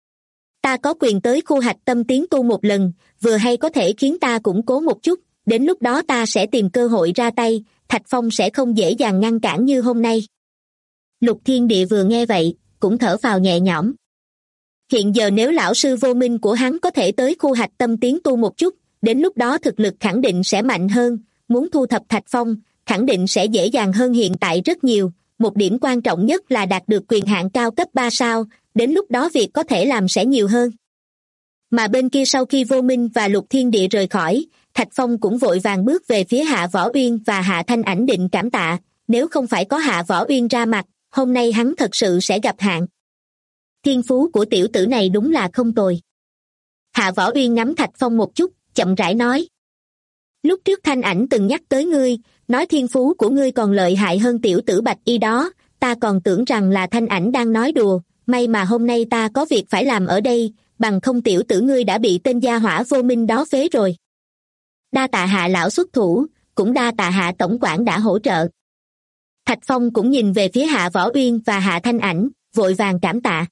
ta có quyền tới khu hạch tâm tiến tu một lần, vừa hay có thể khiến ta củng cố một chút, đến lúc đó ta sẽ tìm cơ hội ra tay, Thạch Phong sẽ không dễ dàng ngăn cản như hôm nay. Lục Thiên Địa vừa nghe vậy, cũng thở phào nhẹ nhõm. Hiện giờ nếu lão sư Vô Minh của hắn có thể tới khu hạch tâm tiến tu một chút, đến lúc đó thực lực khẳng định sẽ mạnh hơn, muốn thu thập Thạch Phong, khẳng định sẽ dễ dàng hơn hiện tại rất nhiều, một điểm quan trọng nhất là đạt được quyền hạn cao cấp 3 sao, đến lúc đó việc có thể làm sẽ nhiều hơn. Mà bên kia sau khi Vô Minh và Lục Thiên Địa rời khỏi, Thạch Phong cũng vội vàng bước về phía Hạ Võ Uyên và Hạ Thanh Ảnh định cảm tạ, nếu không phải có Hạ Võ Uyên ra mặt, hôm nay hắn thật sự sẽ gặp hạn. Thiên phú của tiểu tử này đúng là không tồi. Hạ Võ Uyên ngắm Thạch Phong một chút, chậm rãi nói. Lúc trước Thanh Ảnh từng nhắc tới ngươi, nói thiên phú của ngươi còn lợi hại hơn tiểu tử Bạch Y đó, ta còn tưởng rằng là Thanh Ảnh đang nói đùa, may mà hôm nay ta có việc phải làm ở đây, bằng không tiểu tử ngươi đã bị tên gia hỏa Vô Minh đó phế rồi. Đa tạ Hạ lão xuất thủ, cũng đa tạ Hạ tổng quản đã hỗ trợ. Thạch Phong cũng nhìn về phía Hạ Võ Uyên và Hạ Thanh Ảnh, vội vàng cảm tạ.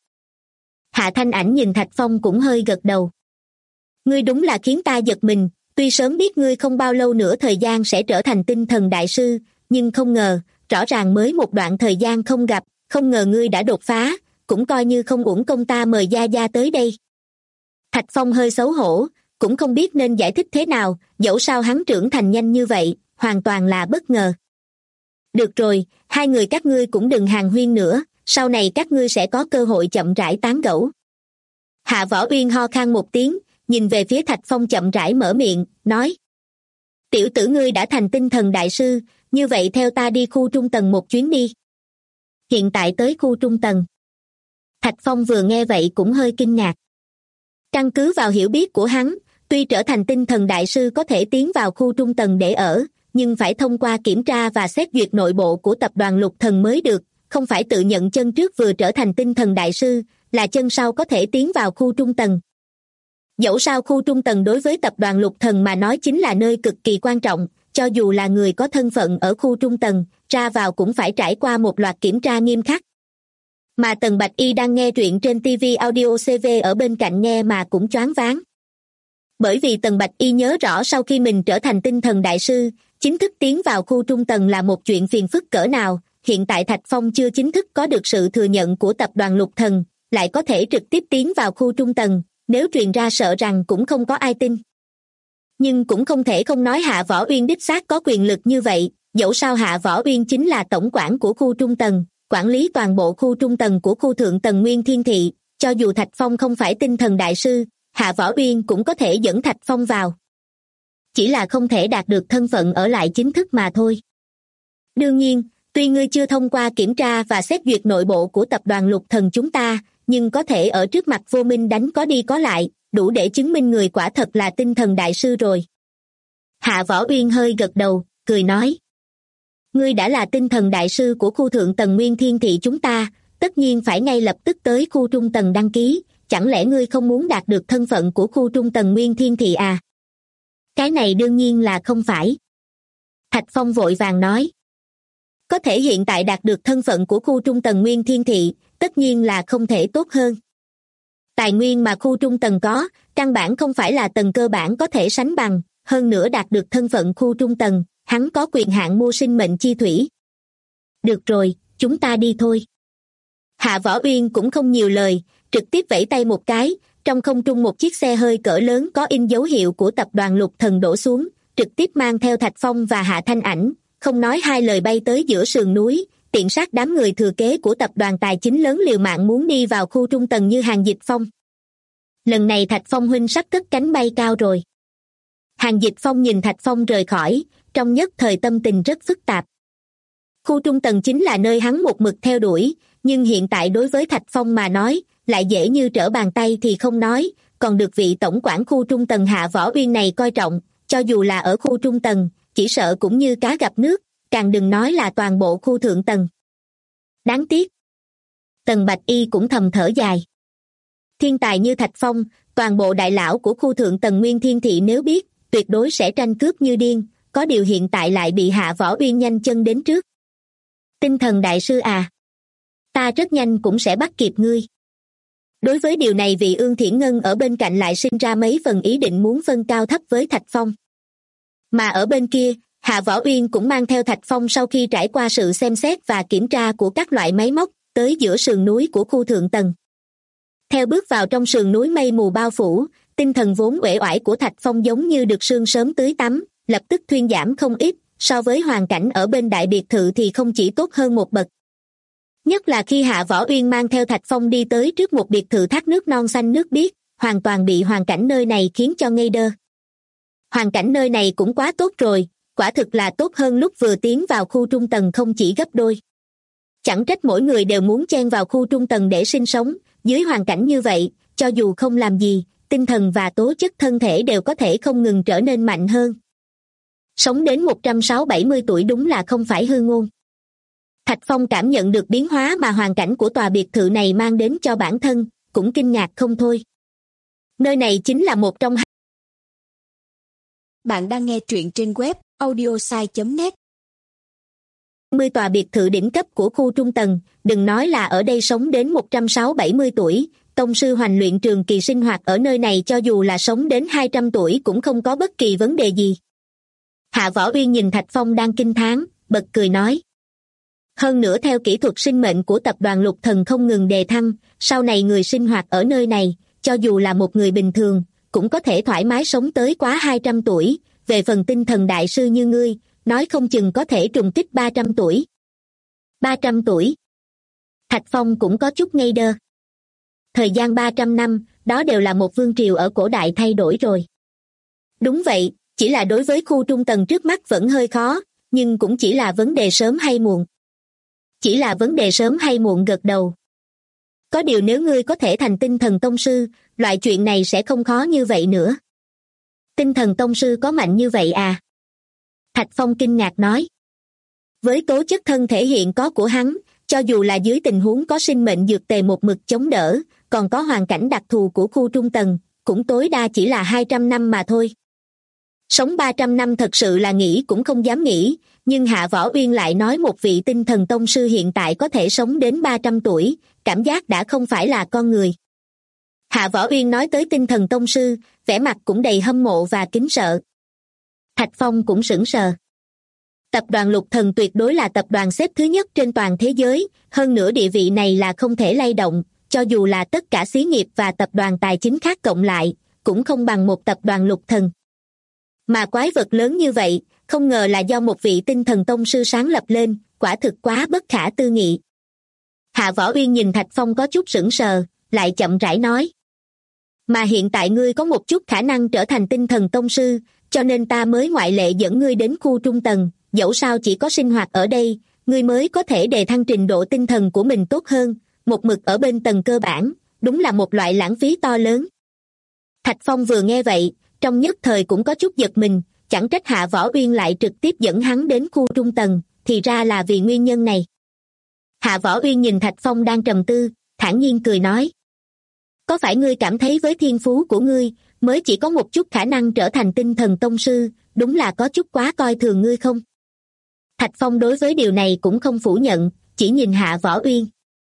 Hạ Thanh Ảnh nhìn Thạch Phong cũng hơi gật đầu. Ngươi đúng là khiến ta giật mình, tuy sớm biết ngươi không bao lâu nữa thời gian sẽ trở thành tinh thần đại sư, nhưng không ngờ, rõ ràng mới một đoạn thời gian không gặp, không ngờ ngươi đã đột phá, cũng coi như không uổng công ta mời Gia Gia tới đây. Thạch Phong hơi xấu hổ, cũng không biết nên giải thích thế nào, dẫu sao hắn trưởng thành nhanh như vậy, hoàn toàn là bất ngờ. Được rồi, hai người các ngươi cũng đừng hàn huyên nữa, sau này các ngươi sẽ có cơ hội chậm rãi tán gẫu. Hạ Võ Uyên ho khan một tiếng, nhìn về phía Thạch Phong chậm rãi mở miệng, nói. Tiểu tử ngươi đã thành tinh thần đại sư, như vậy theo ta đi khu trung tầng một chuyến đi. Hiện tại tới khu trung tầng. Thạch Phong vừa nghe vậy cũng hơi kinh ngạc. Căn cứ vào hiểu biết của hắn, tuy trở thành tinh thần đại sư có thể tiến vào khu trung tầng để ở, nhưng phải thông qua kiểm tra và xét duyệt nội bộ của tập đoàn Lục Thần mới được, không phải tự nhận chân trước vừa trở thành tinh thần đại sư, là chân sau có thể tiến vào khu trung tầng. Dẫu sao khu trung tầng đối với tập đoàn Lục Thần mà nói chính là nơi cực kỳ quan trọng, cho dù là người có thân phận ở khu trung tầng, ra vào cũng phải trải qua một loạt kiểm tra nghiêm khắc. Mà Tần Bạch Y đang nghe truyện trên TV Audio CV ở bên cạnh nghe mà cũng choáng váng. Bởi vì Tần Bạch Y nhớ rõ sau khi mình trở thành tinh thần đại sư, chính thức tiến vào khu trung tầng là một chuyện phiền phức cỡ nào, hiện tại Thạch Phong chưa chính thức có được sự thừa nhận của tập đoàn Lục Thần, lại có thể trực tiếp tiến vào khu trung tầng, nếu truyền ra sợ rằng cũng không có ai tin. Nhưng cũng không thể không nói Hạ Võ Uyên đích xác có quyền lực như vậy, dẫu sao Hạ Võ Uyên chính là tổng quản của khu trung tầng, quản lý toàn bộ khu trung tầng của khu thượng tầng Nguyên Thiên Thị, cho dù Thạch Phong không phải tinh thần đại sư, Hạ Võ Uyên cũng có thể dẫn Thạch Phong vào. Chỉ là không thể đạt được thân phận ở lại chính thức mà thôi. Đương nhiên, tuy ngươi chưa thông qua kiểm tra và xét duyệt nội bộ của tập đoàn Lục Thần chúng ta, nhưng có thể ở trước mặt Vô Minh đánh có đi có lại, đủ để chứng minh người quả thật là tinh thần đại sư rồi. Hạ Võ Uyên hơi gật đầu, cười nói. Ngươi đã là tinh thần đại sư của khu thượng tầng Nguyên Thiên Thị chúng ta, tất nhiên phải ngay lập tức tới khu trung tầng đăng ký, chẳng lẽ ngươi không muốn đạt được thân phận của khu trung tầng Nguyên Thiên Thị à? Cái này đương nhiên là không phải. Thạch Phong vội vàng nói. Có thể hiện tại đạt được thân phận của khu trung tầng Nguyên Thiên Thị, tất nhiên là không thể tốt hơn. Tài nguyên mà khu trung tầng có, căn bản không phải là tầng cơ bản có thể sánh bằng, hơn nữa đạt được thân phận khu trung tầng, hắn có quyền hạn mua sinh mệnh chi thủy. Được rồi, chúng ta đi thôi. Hạ Võ Uyên cũng không nhiều lời, trực tiếp vẫy tay một cái, trong không trung một chiếc xe hơi cỡ lớn có in dấu hiệu của tập đoàn Lục Thần đổ xuống, trực tiếp mang theo Thạch Phong và Hạ Thanh Ảnh, không nói hai lời bay tới giữa sườn núi, tiện sát đám người thừa kế của tập đoàn tài chính lớn liều mạng muốn đi vào khu trung tầng như Hàn Dịch Phong. Lần này Thạch Phong huynh sắp cất cánh bay cao rồi. Hàn Dịch Phong nhìn Thạch Phong rời khỏi, trong nhất thời tâm tình rất phức tạp. Khu trung tầng chính là nơi hắn một mực theo đuổi, nhưng hiện tại đối với Thạch Phong mà nói, lại dễ như trở bàn tay thì không nói, còn được vị tổng quản khu trung tầng Hạ Võ Uyên này coi trọng, cho dù là ở khu trung tầng, chỉ sợ cũng như cá gặp nước, càng đừng nói là toàn bộ khu thượng tầng. Đáng tiếc. Tần Bạch Y cũng thầm thở dài. Thiên tài như Thạch Phong, toàn bộ đại lão của khu thượng tầng Nguyên Thiên Thị nếu biết, tuyệt đối sẽ tranh cướp như điên, có điều hiện tại lại bị Hạ Võ Uyên nhanh chân đến trước. Tinh thần đại sư à, ta rất nhanh cũng sẽ bắt kịp ngươi. Đối với điều này vị Ương Thiển Ngân ở bên cạnh lại sinh ra mấy phần ý định muốn phân cao thấp với Thạch Phong. Mà ở bên kia, Hạ Võ Uyên cũng mang theo Thạch Phong sau khi trải qua sự xem xét và kiểm tra của các loại máy móc, tới giữa sườn núi của khu thượng tầng. Theo bước vào trong sườn núi mây mù bao phủ, tinh thần vốn uể oải của Thạch Phong giống như được sương sớm tưới tắm, lập tức thuyên giảm không ít, so với hoàn cảnh ở bên đại biệt thự thì không chỉ tốt hơn một bậc. Nhất là khi Hạ Võ Uyên mang theo Thạch Phong đi tới trước một biệt thự thác nước non xanh nước biếc, hoàn toàn bị hoàn cảnh nơi này khiến cho ngây đơ. Hoàn cảnh nơi này cũng quá tốt rồi, quả thực là tốt hơn lúc vừa tiến vào khu trung tầng không chỉ gấp đôi. Chẳng trách mỗi người đều muốn chen vào khu trung tầng để sinh sống, dưới hoàn cảnh như vậy, cho dù không làm gì, tinh thần và tố chất thân thể đều có thể không ngừng trở nên mạnh hơn. Sống đến 160-170 tuổi đúng là không phải hư ngôn. Thạch Phong cảm nhận được biến hóa mà hoàn cảnh của tòa biệt thự này mang đến cho bản thân, cũng kinh ngạc không thôi. Nơi này chính là một trong hai. Bạn đang nghe truyện trên web audiosai.net. 10 tòa biệt thự đỉnh cấp của khu trung tầng, đừng nói là ở đây sống đến 160-170 tuổi, tông sư hoành luyện trường kỳ sinh hoạt ở nơi này cho dù là sống đến 200 tuổi cũng không có bất kỳ vấn đề gì. Hạ Võ Uyên nhìn Thạch Phong đang kinh thán, bật cười nói. Hơn nữa theo kỹ thuật sinh mệnh của tập đoàn Lục Thần không ngừng đề thăng, sau này người sinh hoạt ở nơi này, cho dù là một người bình thường, cũng có thể thoải mái sống tới quá 200 tuổi, về phần tinh thần đại sư như ngươi, nói không chừng có thể trùng kích 300 tuổi. 300 tuổi. Thạch Phong cũng có chút ngây đơ. Thời gian 300 năm, đó đều là một vương triều ở cổ đại thay đổi rồi. Đúng vậy, chỉ là đối với khu trung tầng trước mắt vẫn hơi khó, nhưng cũng chỉ là vấn đề sớm hay muộn. Chỉ là vấn đề sớm hay muộn gật đầu. Có điều nếu ngươi có thể thành tinh thần tông sư, loại chuyện này sẽ không khó như vậy nữa. Tinh thần tông sư có mạnh như vậy à? Thạch Phong kinh ngạc nói. Với tố chất thân thể hiện có của hắn, cho dù là dưới tình huống có sinh mệnh dược tề một mực chống đỡ, còn có hoàn cảnh đặc thù của khu trung tầng, cũng tối đa chỉ là 200 năm mà thôi. Sống 300 năm thật sự là nghĩ cũng không dám nghĩ, nhưng Hạ Võ Uyên lại nói một vị tinh thần tông sư hiện tại có thể sống đến 300 tuổi, cảm giác đã không phải là con người. Hạ Võ Uyên nói tới tinh thần tông sư, vẻ mặt cũng đầy hâm mộ và kính sợ. Thạch Phong cũng sững sờ. Tập đoàn Lục Thần tuyệt đối là tập đoàn xếp thứ nhất trên toàn thế giới, hơn nữa địa vị này là không thể lay động, cho dù là tất cả xí nghiệp và tập đoàn tài chính khác cộng lại, cũng không bằng một tập đoàn Lục Thần. Mà quái vật lớn như vậy, không ngờ là do một vị tinh thần tông sư sáng lập lên, quả thực quá bất khả tư nghị. Hạ Võ Uyên nhìn Thạch Phong có chút sững sờ, lại chậm rãi nói. Mà hiện tại ngươi có một chút khả năng trở thành tinh thần tông sư, cho nên ta mới ngoại lệ dẫn ngươi đến khu trung tầng, dẫu sao chỉ có sinh hoạt ở đây, ngươi mới có thể đề thăng trình độ tinh thần của mình tốt hơn, một mực ở bên tầng cơ bản, đúng là một loại lãng phí to lớn. Thạch Phong vừa nghe vậy, trong nhất thời cũng có chút giật mình, chẳng trách Hạ Võ Uyên lại trực tiếp dẫn hắn đến khu trung tầng, thì ra là vì nguyên nhân này. Hạ Võ Uyên nhìn Thạch Phong đang trầm tư, thản nhiên cười nói. Có phải ngươi cảm thấy với thiên phú của ngươi, mới chỉ có một chút khả năng trở thành tinh thần tông sư, đúng là có chút quá coi thường ngươi không? Thạch Phong đối với điều này cũng không phủ nhận, chỉ nhìn Hạ Võ Uyên.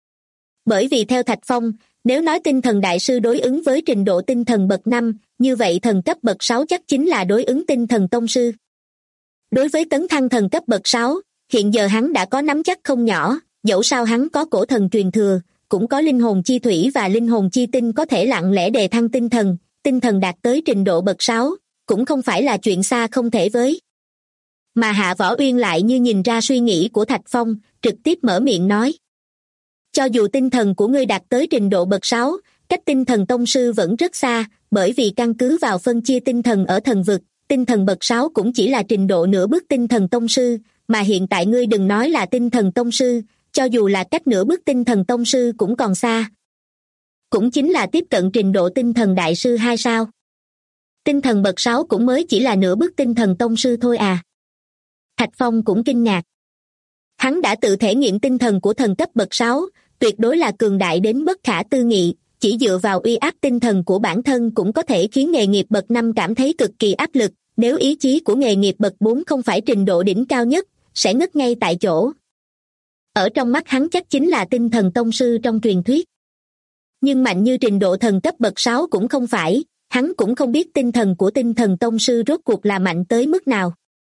Bởi vì theo Thạch Phong, nếu nói tinh thần đại sư đối ứng với trình độ tinh thần bậc 5, như vậy thần cấp bậc 6 chắc chính là đối ứng tinh thần tông sư. Đối với tấn thăng thần cấp bậc 6, hiện giờ hắn đã có nắm chắc không nhỏ, dẫu sao hắn có cổ thần truyền thừa, cũng có linh hồn chi thủy và linh hồn chi tinh có thể lặng lẽ đề thăng tinh thần đạt tới trình độ bậc 6, cũng không phải là chuyện xa không thể với. Mà Hạ Võ Uyên lại như nhìn ra suy nghĩ của Thạch Phong, trực tiếp mở miệng nói. Cho dù tinh thần của ngươi đạt tới trình độ bậc 6, cách tinh thần tông sư vẫn rất xa, bởi vì căn cứ vào phân chia tinh thần ở thần vực, tinh thần bậc 6 cũng chỉ là trình độ nửa bước tinh thần tông sư, mà hiện tại ngươi đừng nói là tinh thần tông sư, cho dù là cách nửa bước tinh thần tông sư cũng còn xa. Cũng chính là tiếp cận trình độ tinh thần đại sư 2 sao. Tinh thần bậc 6 cũng mới chỉ là nửa bước tinh thần tông sư thôi à. Thạch Phong cũng kinh ngạc. Hắn đã tự thể nghiệm tinh thần của thần cấp bậc 6, tuyệt đối là cường đại đến bất khả tư nghị, chỉ dựa vào uy áp tinh thần của bản thân cũng có thể khiến nghề nghiệp bậc 5 cảm thấy cực kỳ áp lực, nếu ý chí của nghề nghiệp bậc 4 không phải trình độ đỉnh cao nhất, sẽ ngất ngay tại chỗ. Ở trong mắt hắn chắc chính là tinh thần tông sư trong truyền thuyết. Nhưng mạnh như trình độ thần cấp bậc 6 cũng không phải, hắn cũng không biết tinh thần của tinh thần tông sư rốt cuộc là mạnh tới mức nào.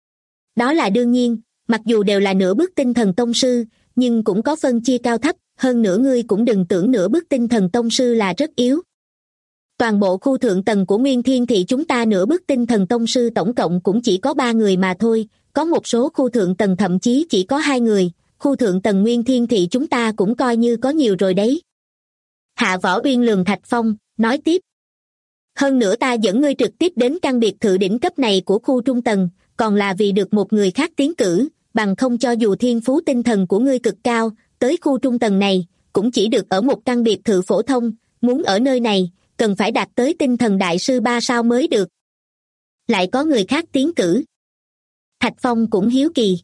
Đó là đương nhiên, mặc dù đều là nửa bước tinh thần tông sư, nhưng cũng có phân chia cao thấp, hơn nữa ngươi cũng đừng tưởng nửa bước tinh thần tông sư là rất yếu. Toàn bộ khu thượng tầng của Nguyên Thiên Thị chúng ta nửa bước tinh thần tông sư tổng cộng cũng chỉ có 3 người mà thôi, có một số khu thượng tầng thậm chí chỉ có 2 người, khu thượng tầng Nguyên Thiên Thị chúng ta cũng coi như có nhiều rồi đấy. Hạ Võ Uyên lườm Thạch Phong, nói tiếp. Hơn nữa ta dẫn ngươi trực tiếp đến căn biệt thự đỉnh cấp này của khu trung tầng, còn là vì được một người khác tiến cử, bằng không cho dù thiên phú tinh thần của ngươi cực cao, tới khu trung tầng này, cũng chỉ được ở một căn biệt thự phổ thông, muốn ở nơi này, cần phải đạt tới tinh thần đại sư 3 sao mới được. Lại có người khác tiến cử. Thạch Phong cũng hiếu kỳ.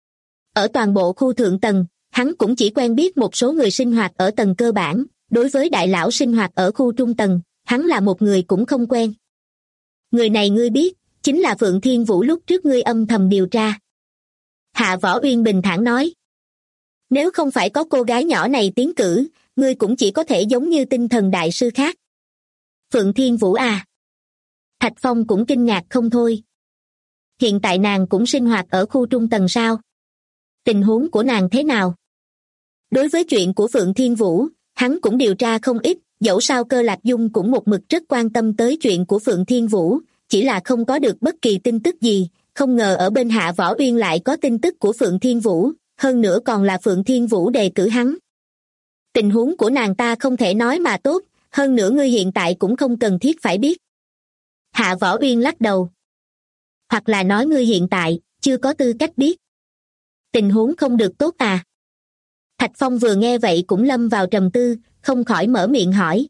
Ở toàn bộ khu thượng tầng, hắn cũng chỉ quen biết một số người sinh hoạt ở tầng cơ bản, đối với đại lão sinh hoạt ở khu trung tầng, hắn là một người cũng không quen. Người này ngươi biết, chính là Phượng Thiên Vũ lúc trước ngươi âm thầm điều tra. Hạ Võ Uyên bình thản nói. Nếu không phải có cô gái nhỏ này tiến cử, ngươi cũng chỉ có thể giống như tinh thần đại sư khác. Phượng Thiên Vũ à? Thạch Phong cũng kinh ngạc không thôi. Hiện tại nàng cũng sinh hoạt ở khu trung tầng sao? Tình huống của nàng thế nào? Đối với chuyện của Phượng Thiên Vũ, hắn cũng điều tra không ít, dẫu sao Cơ Lạc Dung cũng một mực rất quan tâm tới chuyện của Phượng Thiên Vũ, chỉ là không có được bất kỳ tin tức gì, không ngờ ở bên Hạ Võ Uyên lại có tin tức của Phượng Thiên Vũ, hơn nữa còn là Phượng Thiên Vũ đề cử hắn. Tình huống của nàng ta không thể nói mà tốt, hơn nữa ngươi hiện tại cũng không cần thiết phải biết. Hạ Võ Uyên lắc đầu. Hoặc là nói ngươi hiện tại, chưa có tư cách biết. Tình huống không được tốt à? Thạch Phong vừa nghe vậy cũng lâm vào trầm tư, không khỏi mở miệng hỏi.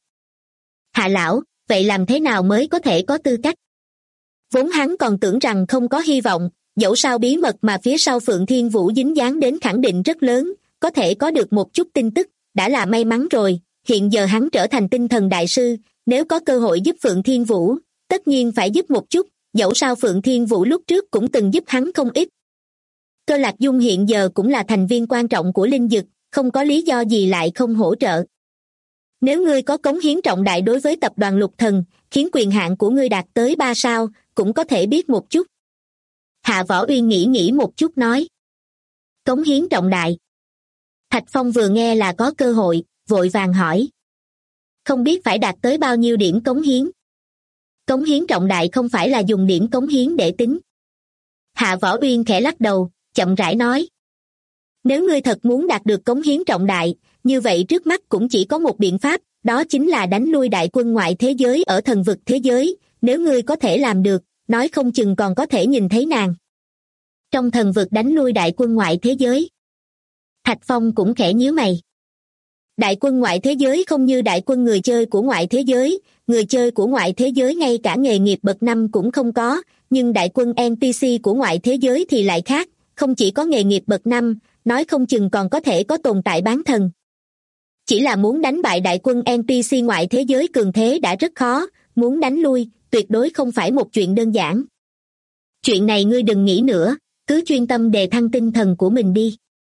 Hạ lão, vậy làm thế nào mới có thể có tư cách? Vốn hắn còn tưởng rằng không có hy vọng, dẫu sao bí mật mà phía sau Phượng Thiên Vũ dính dáng đến khẳng định rất lớn, có thể có được một chút tin tức, đã là may mắn rồi, hiện giờ hắn trở thành tinh thần đại sư, nếu có cơ hội giúp Phượng Thiên Vũ, tất nhiên phải giúp một chút, dẫu sao Phượng Thiên Vũ lúc trước cũng từng giúp hắn không ít. Cơ Lạc Dung hiện giờ cũng là thành viên quan trọng của Linh Dực, không có lý do gì lại không hỗ trợ. Nếu ngươi có cống hiến trọng đại đối với tập đoàn Lục Thần, khiến quyền hạn của ngươi đạt tới 3 sao, cũng có thể biết một chút. Hạ Võ Uyên nghĩ một chút nói. Cống hiến trọng đại. Thạch Phong vừa nghe là có cơ hội, vội vàng hỏi. Không biết phải đạt tới bao nhiêu điểm cống hiến? Cống hiến trọng đại không phải là dùng điểm cống hiến để tính. Hạ Võ Uyên khẽ lắc đầu, chậm rãi nói. Nếu ngươi thật muốn đạt được cống hiến trọng đại, như vậy trước mắt cũng chỉ có một biện pháp, đó chính là đánh lui đại quân ngoại thế giới ở thần vực thế giới, nếu ngươi có thể làm được, nói không chừng còn có thể nhìn thấy nàng. Trong thần vực đánh lui đại quân ngoại thế giới. Thạch Phong cũng khẽ nhíu mày. Đại quân ngoại thế giới không như đại quân người chơi của ngoại thế giới, người chơi của ngoại thế giới ngay cả nghề nghiệp bậc 5 cũng không có, nhưng đại quân NPC của ngoại thế giới thì lại khác, không chỉ có nghề nghiệp bậc 5, nói không chừng còn có thể có tồn tại bán thần. Chỉ là muốn đánh bại đại quân NPC ngoại thế giới cường thế đã rất khó, muốn đánh lui, tuyệt đối không phải một chuyện đơn giản. Chuyện này ngươi đừng nghĩ nữa, cứ chuyên tâm đề thăng tinh thần của mình đi.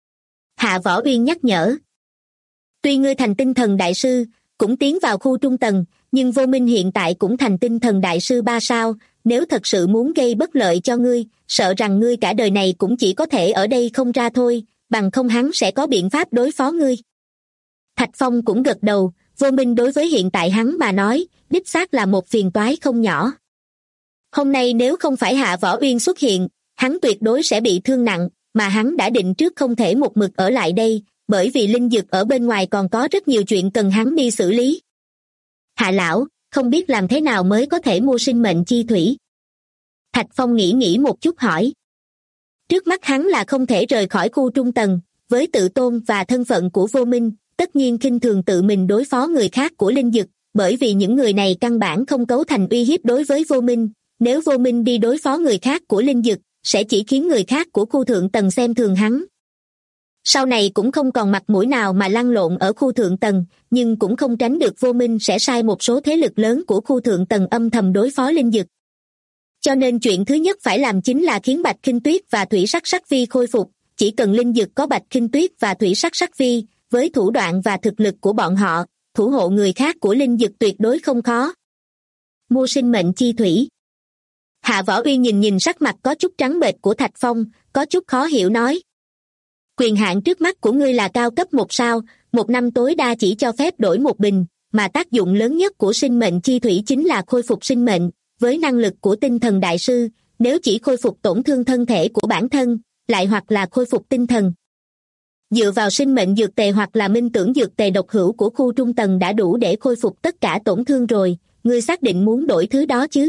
Hạ Võ Uyên nhắc nhở. Tuy ngươi thành tinh thần đại sư, cũng tiến vào khu trung tầng, nhưng Vô Minh hiện tại cũng thành tinh thần đại sư 3 sao, nếu thật sự muốn gây bất lợi cho ngươi, sợ rằng ngươi cả đời này cũng chỉ có thể ở đây không ra thôi, bằng không hắn sẽ có biện pháp đối phó ngươi. Thạch Phong cũng gật đầu, Vô Minh đối với hiện tại hắn mà nói, đích xác là một phiền toái không nhỏ. Hôm nay nếu không phải Hạ Võ Uyên xuất hiện, hắn tuyệt đối sẽ bị thương nặng, mà hắn đã định trước không thể một mực ở lại đây, bởi vì Linh Dực ở bên ngoài còn có rất nhiều chuyện cần hắn đi xử lý. Hạ lão, không biết làm thế nào mới có thể mua sinh mệnh chi thủy? Thạch Phong nghĩ một chút hỏi. Trước mắt hắn là không thể rời khỏi khu trung tầng, với tự tôn và thân phận của Vô Minh, tất nhiên khinh thường tự mình đối phó người khác của linh dực, bởi vì những người này căn bản không cấu thành uy hiếp đối với vô minh. Nếu vô minh đi đối phó người khác của linh dực, sẽ chỉ khiến người khác của khu thượng tầng xem thường hắn. Sau này cũng không còn mặt mũi nào mà lăn lộn ở khu thượng tầng, nhưng cũng không tránh được vô minh sẽ sai một số thế lực lớn của khu thượng tầng âm thầm đối phó linh dực. Cho nên chuyện thứ nhất phải làm chính là khiến Bạch Khinh Tuyết và Thủy Sắc Sắc Vi khôi phục. Chỉ cần linh dực có Bạch Khinh Tuyết và Thủy Sắc Sắc Vi, với thủ đoạn và thực lực của bọn họ, thủ hộ người khác của linh dực tuyệt đối không khó. Mua sinh mệnh chi thủy. Hạ Võ Uyên nhìn sắc mặt có chút trắng bệch của Thạch Phong, có chút khó hiểu nói. Quyền hạn trước mắt của ngươi là cao cấp 1 sao, 1 năm tối đa chỉ cho phép đổi 1 bình, mà tác dụng lớn nhất của sinh mệnh chi thủy chính là khôi phục sinh mệnh. Với năng lực của tinh thần đại sư, nếu chỉ khôi phục tổn thương thân thể của bản thân, lại hoặc là khôi phục tinh thần. Dựa vào sinh mệnh dược tề hoặc là minh tưởng dược tề độc hữu của khu trung tầng đã đủ để khôi phục tất cả tổn thương rồi, ngươi xác định muốn đổi thứ đó chứ?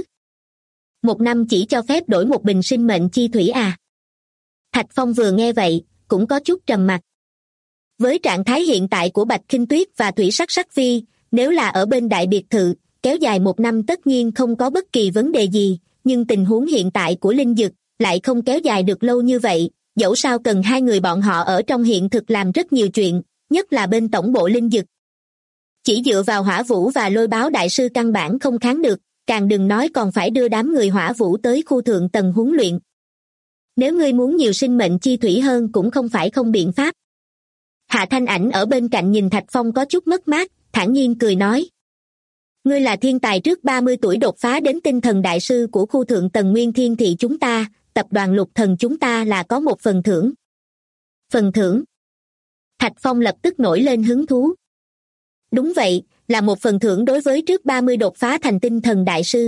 1 năm chỉ cho phép đổi 1 bình sinh mệnh chi thủy à? Thạch Phong vừa nghe vậy, cũng có chút trầm mặc. Với trạng thái hiện tại của Bạch Khinh Tuyết và Thủy Sắc Sắc Vi, nếu là ở bên đại biệt thự, kéo dài 1 năm tất nhiên không có bất kỳ vấn đề gì, nhưng tình huống hiện tại của linh dực lại không kéo dài được lâu như vậy, dẫu sao cần hai người bọn họ ở trong hiện thực làm rất nhiều chuyện, nhất là bên tổng bộ linh dực. Chỉ dựa vào Hỏa Vũ và Lôi Báo đại sư căn bản không kháng được, càng đừng nói còn phải đưa đám người Hỏa Vũ tới khu thượng tầng huấn luyện. Nếu ngươi muốn nhiều sinh mệnh chi thủy hơn cũng không phải không biện pháp. Hạ Thanh Ảnh ở bên cạnh nhìn Thạch Phong có chút mất mát, thản nhiên cười nói. Ngươi là thiên tài trước 30 tuổi đột phá đến tinh thần đại sư của khu thượng tầng Nguyên Thiên Thị chúng ta, tập đoàn Lục Thần chúng ta là có một phần thưởng. Phần thưởng? Thạch Phong lập tức nổi lên hứng thú. Đúng vậy, là một phần thưởng đối với trước 30 đột phá thành tinh thần đại sư.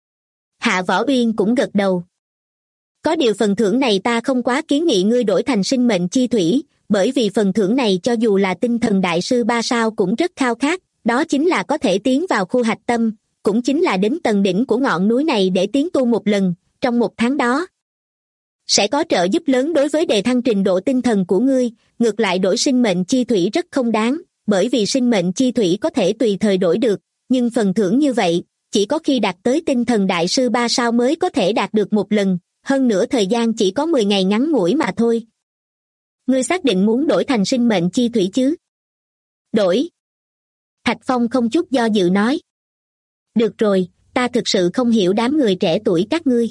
Hạ Võ Uyên cũng gật đầu. Có điều phần thưởng này ta không quá kiến nghị ngươi đổi thành sinh mệnh chi thủy, bởi vì phần thưởng này cho dù là tinh thần đại sư 3 sao cũng rất khao khát, đó chính là có thể tiến vào khu hạch tâm, cũng chính là đến tầng đỉnh của ngọn núi này để tiến tu một lần, trong 1 tháng đó. Sẽ có trợ giúp lớn đối với đề thăng trình độ tinh thần của ngươi, ngược lại đổi sinh mệnh chi thủy rất không đáng, bởi vì sinh mệnh chi thủy có thể tùy thời đổi được, nhưng phần thưởng như vậy, chỉ có khi đạt tới tinh thần đại sư 3 sao mới có thể đạt được một lần, hơn nữa thời gian chỉ có 10 ngày ngắn ngủi mà thôi. Ngươi xác định muốn đổi thành sinh mệnh chi thủy chứ? Đổi. Thạch Phong không chút do dự nói. Được rồi, ta thực sự không hiểu đám người trẻ tuổi các ngươi.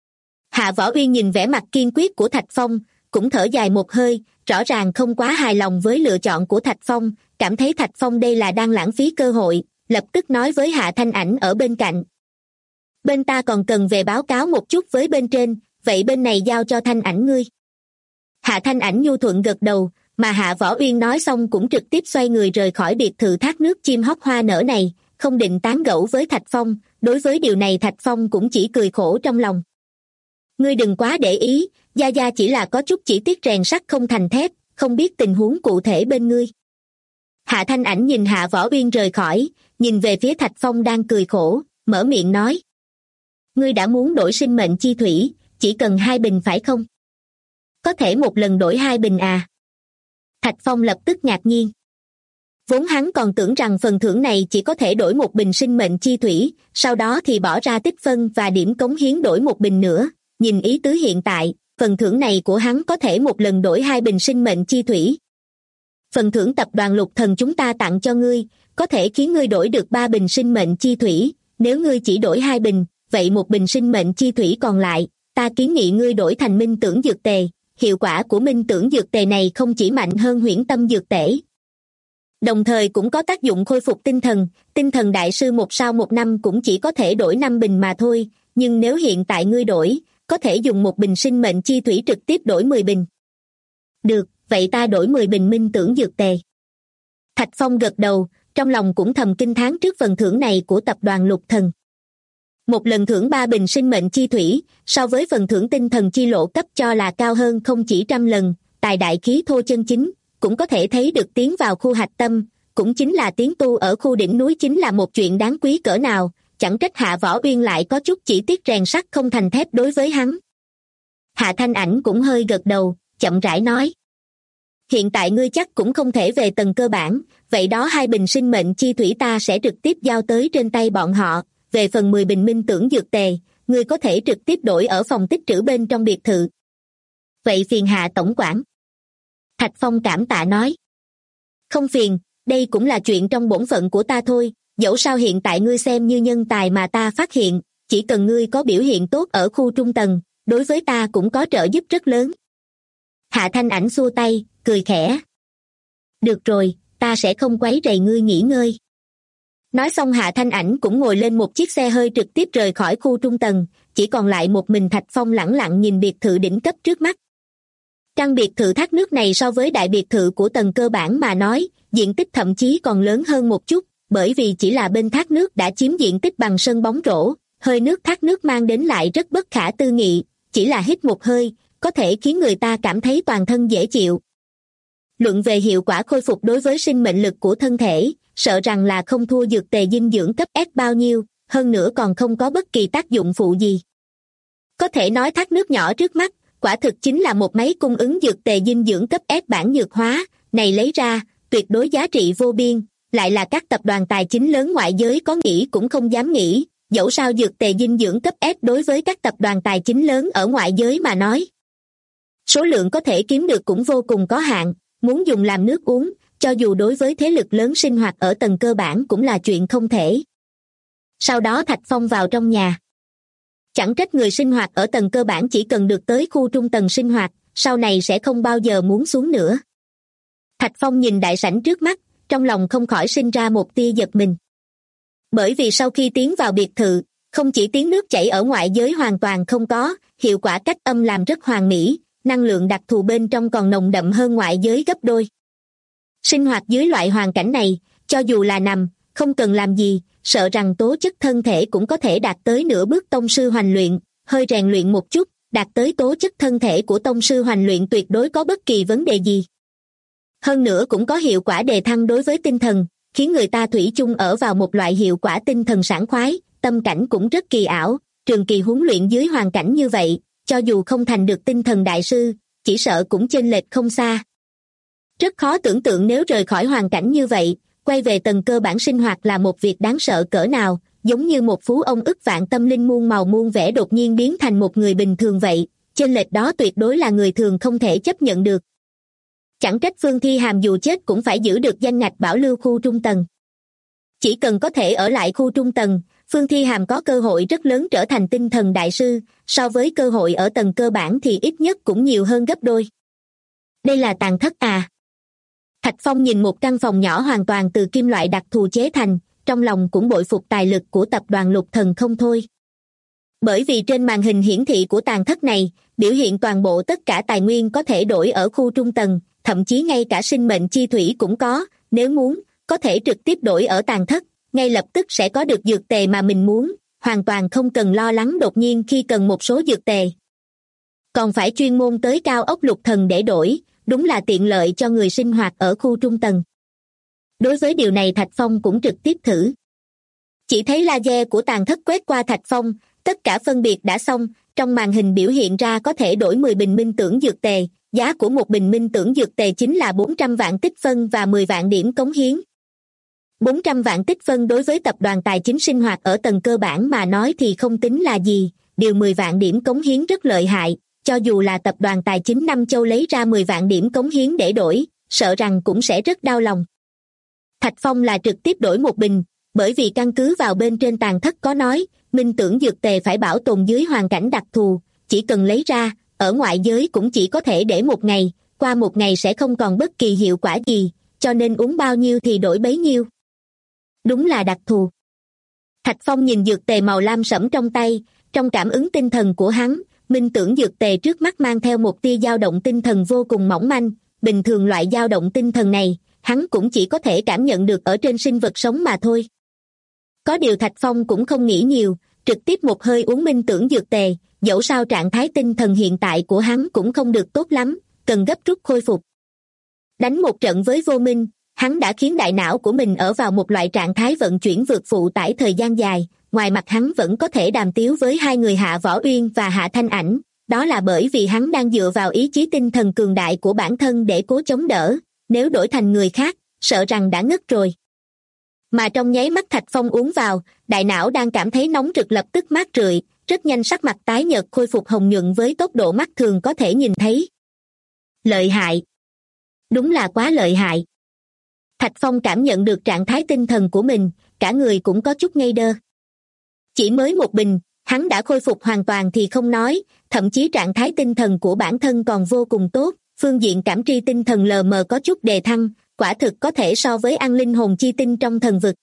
Hạ Võ Uyên nhìn vẻ mặt kiên quyết của Thạch Phong, cũng thở dài một hơi, rõ ràng không quá hài lòng với lựa chọn của Thạch Phong, cảm thấy Thạch Phong đây là đang lãng phí cơ hội, lập tức nói với Hạ Thanh Ảnh ở bên cạnh. Bên ta còn cần về báo cáo một chút với bên trên, vậy bên này giao cho Thanh Ảnh ngươi. Hạ Thanh Ảnh nhu thuận gật đầu, mà Hạ Võ Uyên nói xong cũng trực tiếp xoay người rời khỏi biệt thự thác nước chim hót hoa nở này, không định tán gẫu với Thạch Phong, đối với điều này Thạch Phong cũng chỉ cười khổ trong lòng. Ngươi đừng quá để ý, Gia Gia chỉ là có chút chỉ tiếc rèn sắt không thành thép, không biết tình huống cụ thể bên ngươi. Hạ Thanh Ảnh nhìn Hạ Võ Uyên rời khỏi, nhìn về phía Thạch Phong đang cười khổ, mở miệng nói. Ngươi đã muốn đổi sinh mệnh chi thủy, chỉ cần 2 bình phải không? Có thể một lần đổi 2 bình à? Thạch Phong lập tức ngạc nhiên. Vốn hắn còn tưởng rằng phần thưởng này chỉ có thể đổi 1 bình sinh mệnh chi thủy, sau đó thì bỏ ra tích phân và điểm cống hiến đổi 1 bình nữa. Nhìn ý tứ hiện tại, phần thưởng này của hắn có thể một lần đổi 2 bình sinh mệnh chi thủy. Phần thưởng tập đoàn Lục Thần chúng ta tặng cho ngươi, có thể khiến ngươi đổi được 3 bình sinh mệnh chi thủy, nếu ngươi chỉ đổi 2 bình, vậy 1 bình sinh mệnh chi thủy còn lại, ta kiến nghị ngươi đổi thành minh tưởng dược tề. Hiệu quả của minh tưởng dược tề này không chỉ mạnh hơn huyễn tâm dược tể, đồng thời cũng có tác dụng khôi phục tinh thần đại sư 1 sao 1 năm cũng chỉ có thể đổi 5 bình mà thôi, nhưng nếu hiện tại ngươi đổi, có thể dùng 1 bình sinh mệnh chi thủy trực tiếp đổi 10 bình. Được, vậy ta đổi 10 bình minh tưởng dược tề. Thạch Phong gật đầu, trong lòng cũng thầm kinh thán trước phần thưởng này của tập đoàn Lục Thần. 1 lần thưởng 3 bình sinh mệnh chi thủy, so với phần thưởng tinh thần chi lộ cấp cho là cao hơn không chỉ 100 lần, tài đại khí thô chân chính, cũng có thể thấy được tiến vào khu hạch tâm, cũng chính là tiến tu ở khu đỉnh núi chính là một chuyện đáng quý cỡ nào, chẳng trách Hạ Võ Uyên lại có chút chỉ tiếc rèn sắt không thành thép đối với hắn. Hạ Thanh Ảnh cũng hơi gật đầu, chậm rãi nói. hiện tại ngươi chắc cũng không thể về tầng cơ bản, vậy đó 2 bình sinh mệnh chi thủy ta sẽ trực tiếp giao tới trên tay bọn họ, về phần 10 bình minh tưởng dược tề, ngươi có thể trực tiếp đổi ở phòng tích trữ bên trong biệt thự. Vậy phiền Hạ tổng quản. Thạch Phong cảm tạ nói. Không phiền, đây cũng là chuyện trong bổn phận của ta thôi, dẫu sao hiện tại ngươi xem như nhân tài mà ta phát hiện, chỉ cần ngươi có biểu hiện tốt ở khu trung tầng, đối với ta cũng có trợ giúp rất lớn. Hạ Thanh Ảnh xua tay, cười khẽ. Được rồi, ta sẽ không quấy rầy ngươi nghỉ ngơi. Nói xong Hạ Thanh Ảnh cũng ngồi lên một chiếc xe hơi trực tiếp rời khỏi khu trung tầng, chỉ còn lại một mình Thạch Phong lẳng lặng nhìn biệt thự đỉnh cấp trước mắt. Căn biệt thự thác nước này so với đại biệt thự của tầng cơ bản mà nói, diện tích thậm chí còn lớn hơn một chút, bởi vì chỉ là bên thác nước đã chiếm diện tích bằng sân bóng rổ, hơi nước thác nước mang đến lại rất bất khả tư nghị, chỉ là hít một hơi, có thể khiến người ta cảm thấy toàn thân dễ chịu. Luận về hiệu quả khôi phục đối với sinh mệnh lực của thân thể, sợ rằng là không thua dược tề dinh dưỡng cấp S bao nhiêu, hơn nữa còn không có bất kỳ tác dụng phụ gì. Có thể nói thác nước nhỏ trước mắt, quả thực chính là một máy cung ứng dược tề dinh dưỡng cấp S bản dược hóa, này lấy ra, tuyệt đối giá trị vô biên, lại là các tập đoàn tài chính lớn ngoại giới có nghĩ cũng không dám nghĩ, dẫu sao dược tề dinh dưỡng cấp S đối với các tập đoàn tài chính lớn ở ngoại giới mà nói. Số lượng có thể kiếm được cũng vô cùng có hạn, muốn dùng làm nước uống, cho dù đối với thế lực lớn sinh hoạt ở tầng cơ bản cũng là chuyện không thể. Sau đó Thạch Phong vào trong nhà. Chẳng trách người sinh hoạt ở tầng cơ bản chỉ cần được tới khu trung tầng sinh hoạt, sau này sẽ không bao giờ muốn xuống nữa. Thạch Phong nhìn đại sảnh trước mắt, trong lòng không khỏi sinh ra một tia giật mình. Bởi vì sau khi tiến vào biệt thự, không chỉ tiếng nước chảy ở ngoại giới hoàn toàn không có, hiệu quả cách âm làm rất hoàn mỹ, năng lượng đặc thù bên trong còn nồng đậm hơn ngoại giới gấp đôi. Sinh hoạt dưới loại hoàn cảnh này, cho dù là nằm, không cần làm gì, sợ rằng tố chất thân thể cũng có thể đạt tới nửa bước tông sư hoành luyện, hơi rèn luyện một chút, đạt tới tố chất thân thể của tông sư hoành luyện tuyệt đối có bất kỳ vấn đề gì. Hơn nữa cũng có hiệu quả đề thăng đối với tinh thần, khiến người ta thủy chung ở vào một loại hiệu quả tinh thần sảng khoái, tâm cảnh cũng rất kỳ ảo, trường kỳ huấn luyện dưới hoàn cảnh như vậy, cho dù không thành được tinh thần đại sư, chỉ sợ cũng chênh lệch không xa. Rất khó tưởng tượng nếu rời khỏi hoàn cảnh như vậy, quay về tầng cơ bản sinh hoạt là một việc đáng sợ cỡ nào, giống như một phú ông ức vạn tâm linh muôn màu muôn vẻ đột nhiên biến thành một người bình thường vậy, chênh lệch đó tuyệt đối là người thường không thể chấp nhận được. Chẳng trách Phương Thi Hàm dù chết cũng phải giữ được danh ngạch bảo lưu khu trung tầng. Chỉ cần có thể ở lại khu trung tầng, Phương Thi Hàm có cơ hội rất lớn trở thành tinh thần đại sư, so với cơ hội ở tầng cơ bản thì ít nhất cũng nhiều hơn gấp đôi. Đây là tàng thất à? Thạch Phong nhìn một căn phòng nhỏ hoàn toàn từ kim loại đặc thù chế thành, trong lòng cũng bội phục tài lực của tập đoàn Lục Thần không thôi. Bởi vì trên màn hình hiển thị của tàng thất này, biểu hiện toàn bộ tất cả tài nguyên có thể đổi ở khu trung tầng, thậm chí ngay cả sinh mệnh chi thủy cũng có, nếu muốn, có thể trực tiếp đổi ở tàng thất, ngay lập tức sẽ có được dược tề mà mình muốn, hoàn toàn không cần lo lắng đột nhiên khi cần một số dược tề. Còn phải chuyên môn tới cao ốc Lục Thần để đổi, đúng là tiện lợi cho người sinh hoạt ở khu trung tầng. Đối với điều này Thạch Phong cũng trực tiếp thử. Chỉ thấy laser của tàng thất quét qua Thạch Phong, tất cả phân biệt đã xong, trong màn hình biểu hiện ra có thể đổi 10 bình minh tưởng dược tề, giá của một bình minh tưởng dược tề chính là 400 vạn tích phân và 10 vạn điểm cống hiến. 400 vạn tích phân đối với tập đoàn tài chính sinh hoạt ở tầng cơ bản mà nói thì không tính là gì, điều 10 vạn điểm cống hiến rất lợi hại, cho dù là tập đoàn tài chính Nam Châu lấy ra 10 vạn điểm cống hiến để đổi, sợ rằng cũng sẽ rất đau lòng. Thạch Phong là trực tiếp đổi một bình, bởi vì căn cứ vào bên trên tàng thất có nói, minh tưởng dược tề phải bảo tồn dưới hoàn cảnh đặc thù, chỉ cần lấy ra, ở ngoại giới cũng chỉ có thể để một ngày, qua một ngày sẽ không còn bất kỳ hiệu quả gì, cho nên uống bao nhiêu thì đổi bấy nhiêu. Đúng là đặc thù. Thạch Phong nhìn dược tề màu lam sẫm trong tay, trong cảm ứng tinh thần của hắn, minh tưởng dược tề trước mắt mang theo một tia dao động tinh thần vô cùng mỏng manh, bình thường loại dao động tinh thần này, hắn cũng chỉ có thể cảm nhận được ở trên sinh vật sống mà thôi. Có điều Thạch Phong cũng không nghĩ nhiều, trực tiếp một hơi uống minh tưởng dược tề, dẫu sao trạng thái tinh thần hiện tại của hắn cũng không được tốt lắm, cần gấp rút khôi phục. Đánh một trận với Vô Minh, hắn đã khiến đại não của mình ở vào một loại trạng thái vận chuyển vượt phụ tải thời gian dài, ngoài mặt hắn vẫn có thể đàm tiếu với hai người Hạ Võ Uyên và Hạ Thanh Ảnh, đó là bởi vì hắn đang dựa vào ý chí tinh thần cường đại của bản thân để cố chống đỡ, nếu đổi thành người khác, sợ rằng đã ngất rồi. Mà trong nháy mắt Thạch Phong uống vào, đại não đang cảm thấy nóng rực lập tức mát rượi, rất nhanh sắc mặt tái nhợt khôi phục hồng nhuận với tốc độ mắt thường có thể nhìn thấy. Lợi hại! Đúng là quá lợi hại! Thạch Phong cảm nhận được trạng thái tinh thần của mình, cả người cũng có chút ngây đơ. Chỉ mới một bình, hắn đã khôi phục hoàn toàn thì không nói, thậm chí trạng thái tinh thần của bản thân còn vô cùng tốt, phương diện cảm tri tinh thần lờ mờ có chút đề thăng, quả thực có thể so với ăn linh hồn chi tinh trong thần vực.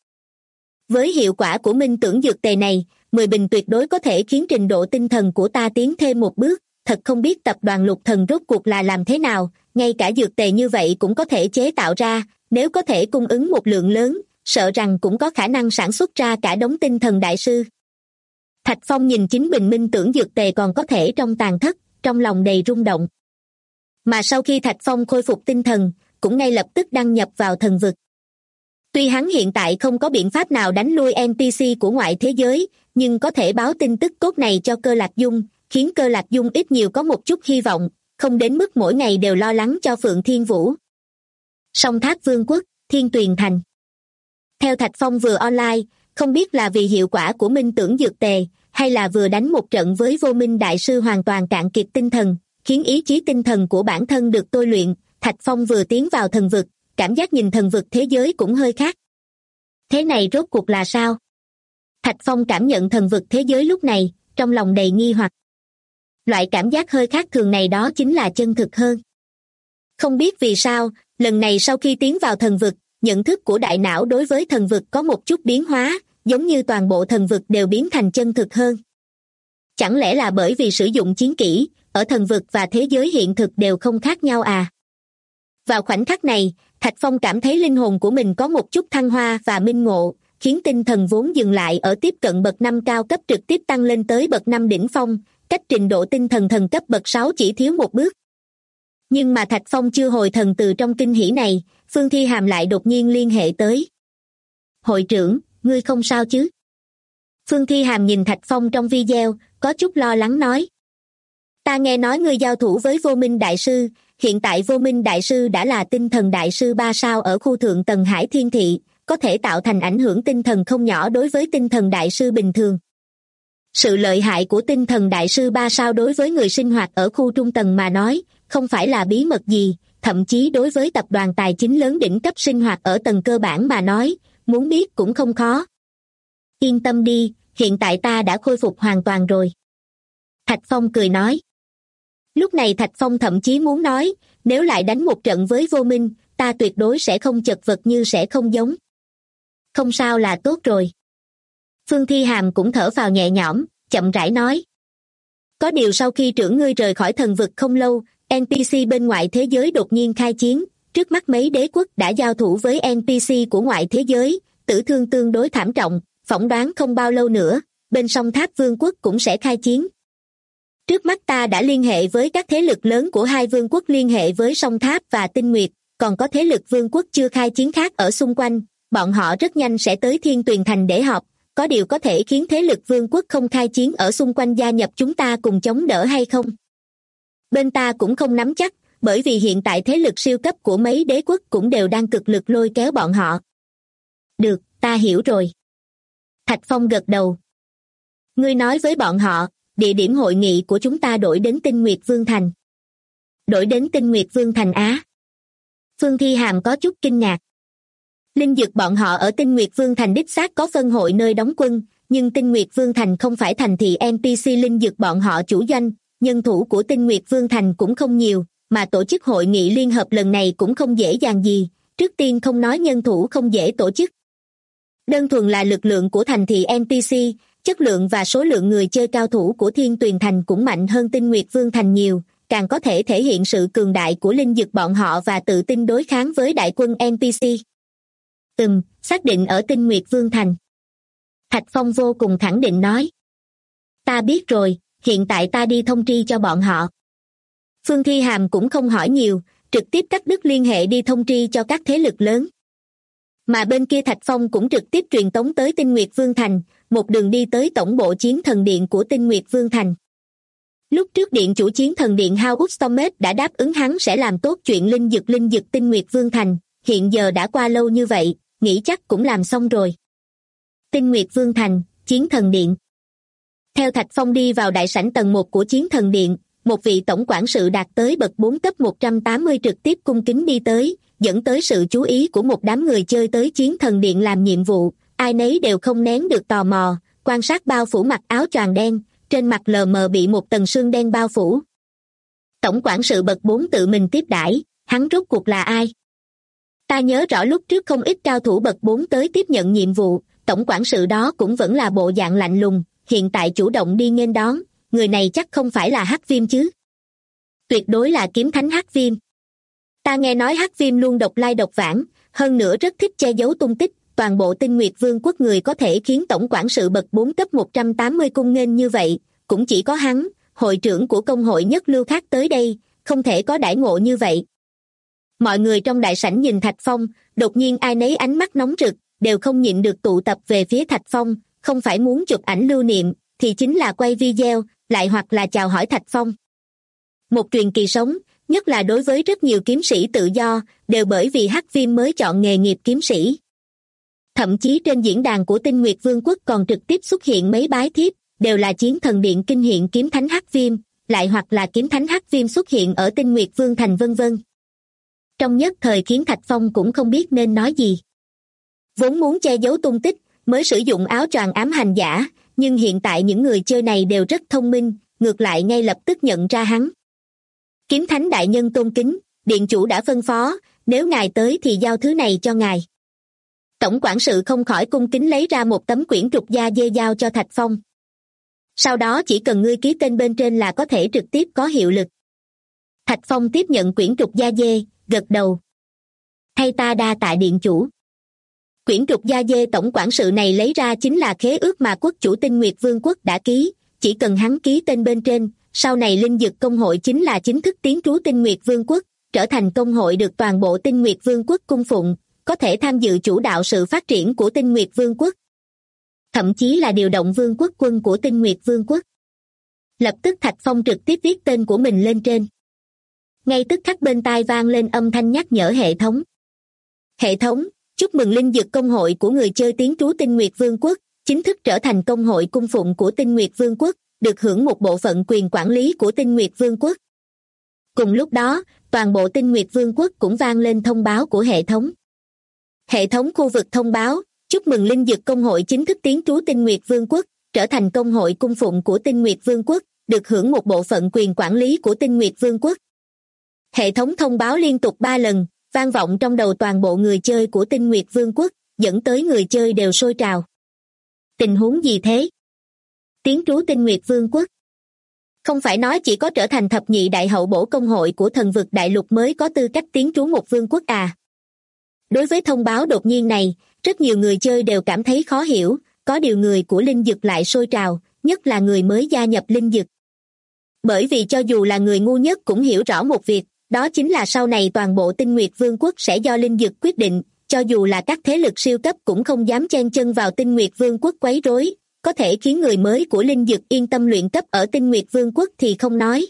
Với hiệu quả của minh tưởng dược tề này, 10 bình tuyệt đối có thể khiến trình độ tinh thần của ta tiến thêm một bước, thật không biết tập đoàn Lục Thần rốt cuộc là làm thế nào, ngay cả dược tề như vậy cũng có thể chế tạo ra, nếu có thể cung ứng một lượng lớn, sợ rằng cũng có khả năng sản xuất ra cả đống tinh thần đại sư. Thạch Phong nhìn chính bình minh tưởng dược tề còn có thể trong tàn thất, trong lòng đầy rung động. Mà sau khi Thạch Phong khôi phục tinh thần, cũng ngay lập tức đăng nhập vào thần vực. Tuy hắn hiện tại không có biện pháp nào đánh lui NPC của ngoại thế giới, nhưng có thể báo tin tức cốt này cho Cơ Lạc Dung, khiến Cơ Lạc Dung ít nhiều có một chút hy vọng, không đến mức mỗi ngày đều lo lắng cho Phượng Thiên Vũ. Song Tháp Vương quốc, Thiên Tuyền Thành. Theo Thạch Phong vừa online, không biết là vì hiệu quả của minh tưởng dược tề, hay là vừa đánh một trận với Vô Minh Đại Sư hoàn toàn cạn kiệt tinh thần, khiến ý chí tinh thần của bản thân được tôi luyện, Thạch Phong vừa tiến vào thần vực, cảm giác nhìn thần vực thế giới cũng hơi khác. Thế này rốt cuộc là sao? Thạch Phong cảm nhận thần vực thế giới lúc này, trong lòng đầy nghi hoặc. Loại cảm giác hơi khác thường này đó chính là chân thực hơn. Không biết vì sao, lần này sau khi tiến vào thần vực, nhận thức của đại não đối với thần vực có một chút biến hóa, giống như toàn bộ thần vực đều biến thành chân thực hơn. Chẳng lẽ là bởi vì sử dụng chiến kỹ, ở thần vực và thế giới hiện thực đều không khác nhau à? Vào khoảnh khắc này, Thạch Phong cảm thấy linh hồn của mình có một chút thăng hoa và minh ngộ, khiến tinh thần vốn dừng lại ở tiếp cận bậc 5 cao cấp trực tiếp tăng lên tới bậc 5 đỉnh phong, cách trình độ tinh thần thần cấp bậc 6 chỉ thiếu một bước. Nhưng mà Thạch Phong chưa hồi thần từ trong kinh hỉ này, Phương Thi Hàm lại đột nhiên liên hệ tới. Hội trưởng, ngươi không sao chứ? Phương Thi Hàm nhìn Thạch Phong trong video, có chút lo lắng nói. Ta nghe nói ngươi giao thủ với Vô Minh Đại Sư, hiện tại Vô Minh Đại Sư đã là tinh thần đại sư 3 sao ở khu thượng tầng Hải Thiên Thị, có thể tạo thành ảnh hưởng tinh thần không nhỏ đối với tinh thần đại sư bình thường. Sự lợi hại của tinh thần đại sư 3 sao đối với người sinh hoạt ở khu trung tầng mà nói, không phải là bí mật gì, thậm chí đối với tập đoàn tài chính lớn đỉnh cấp sinh hoạt ở tầng cơ bản mà nói, muốn biết cũng không khó. Yên tâm đi, hiện tại ta đã khôi phục hoàn toàn rồi. Thạch Phong cười nói. Lúc này Thạch Phong thậm chí muốn nói, nếu lại đánh một trận với Vô Minh, ta tuyệt đối sẽ không chật vật như sẽ không giống. Không sao là tốt rồi. Phương Thi Hàm cũng thở phào nhẹ nhõm, chậm rãi nói. Có điều sau khi trưởng ngươi rời khỏi thần vực không lâu, NPC bên ngoài thế giới đột nhiên khai chiến, trước mắt mấy đế quốc đã giao thủ với NPC của ngoại thế giới, tử thương tương đối thảm trọng, phỏng đoán không bao lâu nữa, bên Song Tháp Vương quốc cũng sẽ khai chiến. Trước mắt ta đã liên hệ với các thế lực lớn của hai vương quốc liên hệ với Song Tháp và Tinh Nguyệt, còn có thế lực vương quốc chưa khai chiến khác ở xung quanh, bọn họ rất nhanh sẽ tới Thiên Tuyền Thành để họp, có điều có thể khiến thế lực vương quốc không khai chiến ở xung quanh gia nhập chúng ta cùng chống đỡ hay không? Bên ta cũng không nắm chắc, bởi vì hiện tại thế lực siêu cấp của mấy đế quốc cũng đều đang cực lực lôi kéo bọn họ. Được, ta hiểu rồi. Thạch Phong gật đầu. Ngươi nói với bọn họ, địa điểm hội nghị của chúng ta đổi đến Tinh Nguyệt Vương Thành. Đổi đến Tinh Nguyệt Vương Thành á? Phương Thi Hàm có chút kinh ngạc. Linh Dực bọn họ ở Tinh Nguyệt Vương Thành đích xác có phân hội nơi đóng quân, nhưng Tinh Nguyệt Vương Thành không phải thành thị NPC Linh Dực bọn họ chủ doanh, nhân thủ của Tinh Nguyệt Vương Thành cũng không nhiều, mà tổ chức hội nghị liên hợp lần này cũng không dễ dàng gì, trước tiên không nói nhân thủ không dễ tổ chức. Đơn thuần là lực lượng của thành thị NPC, chất lượng và số lượng người chơi cao thủ của Thiên Tuyền Thành cũng mạnh hơn Tinh Nguyệt Vương Thành nhiều, càng có thể thể hiện sự cường đại của Linh Dực bọn họ và tự tin đối kháng với đại quân NPC. Xác định ở Tinh Nguyệt Vương Thành. Thạch Phong vô cùng khẳng định nói. Ta biết rồi, hiện tại ta đi thông tri cho bọn họ. Phương Thi Hàm cũng không hỏi nhiều, trực tiếp cắt đứt liên hệ đi thông tri cho các thế lực lớn. Mà bên kia Thạch Phong cũng trực tiếp truyền tống tới Tinh Nguyệt Vương Thành, một đường đi tới tổng bộ chiến thần điện của Tinh Nguyệt Vương Thành. Lúc trước điện chủ chiến thần điện Howard Stormet đã đáp ứng hắn sẽ làm tốt chuyện linh dực Tinh Nguyệt Vương Thành, hiện giờ đã qua lâu như vậy, nghĩ chắc cũng làm xong rồi. Tinh Nguyệt Vương Thành, chiến thần điện. Theo Thạch Phong đi vào đại sảnh tầng 1 của chiến thần điện, một vị tổng quản sự đạt tới bậc 4 cấp 180 trực tiếp cung kính đi tới, dẫn tới sự chú ý của một đám người chơi tới chiến thần điện làm nhiệm vụ, ai nấy đều không nén được tò mò, quan sát bao phủ mặc áo choàng đen, trên mặt lờ mờ bị một tầng sương đen bao phủ. Tổng quản sự bậc 4 tự mình tiếp đãi, hắn rốt cuộc là ai? Ta nhớ rõ lúc trước không ít cao thủ bậc 4 tới tiếp nhận nhiệm vụ, tổng quản sự đó cũng vẫn là bộ dạng lạnh lùng, hiện tại chủ động đi nghênh đón, người này chắc không phải là Hắc Viêm chứ? Tuyệt đối là kiếm thánh Hắc Viêm. Ta nghe nói Hắc Viêm luôn độc lai độc vãng, hơn nữa rất thích che giấu tung tích, toàn bộ Tinh Nguyệt Vương quốc người có thể khiến tổng quản sự bậc 4 cấp 180 cung nghênh như vậy, cũng chỉ có hắn, hội trưởng của công hội nhất lưu khác tới đây, không thể có đãi ngộ như vậy. Mọi người trong đại sảnh nhìn Thạch Phong, đột nhiên ai nấy ánh mắt nóng rực, đều không nhịn được tụ tập về phía Thạch Phong, không phải muốn chụp ảnh lưu niệm, thì chính là quay video, lại hoặc là chào hỏi Thạch Phong. Một truyền kỳ sống, nhất là đối với rất nhiều kiếm sĩ tự do, đều bởi vì Hắc Viêm mới chọn nghề nghiệp kiếm sĩ. Thậm chí trên diễn đàn của Tinh Nguyệt Vương quốc còn trực tiếp xuất hiện mấy bái thiếp, đều là chiến thần điện kinh hiện kiếm thánh Hắc Viêm, lại hoặc là kiếm thánh Hắc Viêm xuất hiện ở Tinh Nguyệt Vương thành vân vân. Trong nhất thời khiến Thạch Phong cũng không biết nên nói gì. Vốn muốn che giấu tung tích, mới sử dụng áo choàng ám hành giả, nhưng hiện tại những người chơi này đều rất thông minh, ngược lại ngay lập tức nhận ra hắn. Kiếm thánh đại nhân tôn kính, điện chủ đã phân phó, nếu ngài tới thì giao thứ này cho ngài. Tổng quản sự không khỏi cung kính lấy ra một tấm quyển trục da dê giao cho Thạch Phong. Sau đó chỉ cần ngươi ký tên bên trên là có thể trực tiếp có hiệu lực. Thạch Phong tiếp nhận quyển trục da dê, gật đầu. Thay ta đa tạ điện chủ. Quyển trục da dê tổng quản sự này lấy ra chính là khế ước mà quốc chủ Tinh Nguyệt Vương quốc đã ký, chỉ cần hắn ký tên bên trên, sau này linh dực công hội chính là chính thức tiến trú Tinh Nguyệt Vương quốc, trở thành công hội được toàn bộ Tinh Nguyệt Vương quốc cung phụng, có thể tham dự chủ đạo sự phát triển của Tinh Nguyệt Vương quốc. Thậm chí là điều động vương quốc quân của Tinh Nguyệt Vương quốc. Lập tức Thạch Phong trực tiếp viết tên của mình lên trên. Ngay tức khắc bên tai vang lên âm thanh nhắc nhở hệ thống. Hệ thống, chúc mừng linh dực công hội của người chơi tiến trú Tinh Nguyệt Vương quốc, chính thức trở thành công hội cung phụng của Tinh Nguyệt Vương quốc, được hưởng một bộ phận quyền quản lý của Tinh Nguyệt Vương quốc. Cùng lúc đó, toàn bộ Tinh Nguyệt Vương quốc cũng vang lên thông báo của hệ thống. Hệ thống khu vực thông báo, chúc mừng linh dực công hội chính thức tiến trú Tinh Nguyệt Vương quốc, trở thành công hội cung phụng của Tinh Nguyệt Vương quốc, được hưởng một bộ phận quyền quản lý của Tinh Nguyệt Vương quốc. Hệ thống thông báo liên tục 3 lần, vang vọng trong đầu toàn bộ người chơi của Tinh Nguyệt Vương quốc, dẫn tới người chơi đều sôi trào. Tình huống gì thế? Tiến trú Tinh Nguyệt Vương quốc. Không phải nói chỉ có trở thành thập nhị đại hậu bổ công hội của thần vực đại lục mới có tư cách tiến trú một vương quốc à? Đối với thông báo đột nhiên này, rất nhiều người chơi đều cảm thấy khó hiểu, có điều người của linh dực lại sôi trào, nhất là người mới gia nhập linh dực. Bởi vì cho dù là người ngu nhất cũng hiểu rõ một việc, đó chính là sau này toàn bộ Tinh Nguyệt Vương quốc sẽ do linh dực quyết định, cho dù là các thế lực siêu cấp cũng không dám chen chân vào Tinh Nguyệt Vương quốc quấy rối, có thể khiến người mới của linh dực yên tâm luyện cấp ở Tinh Nguyệt Vương quốc thì không nói.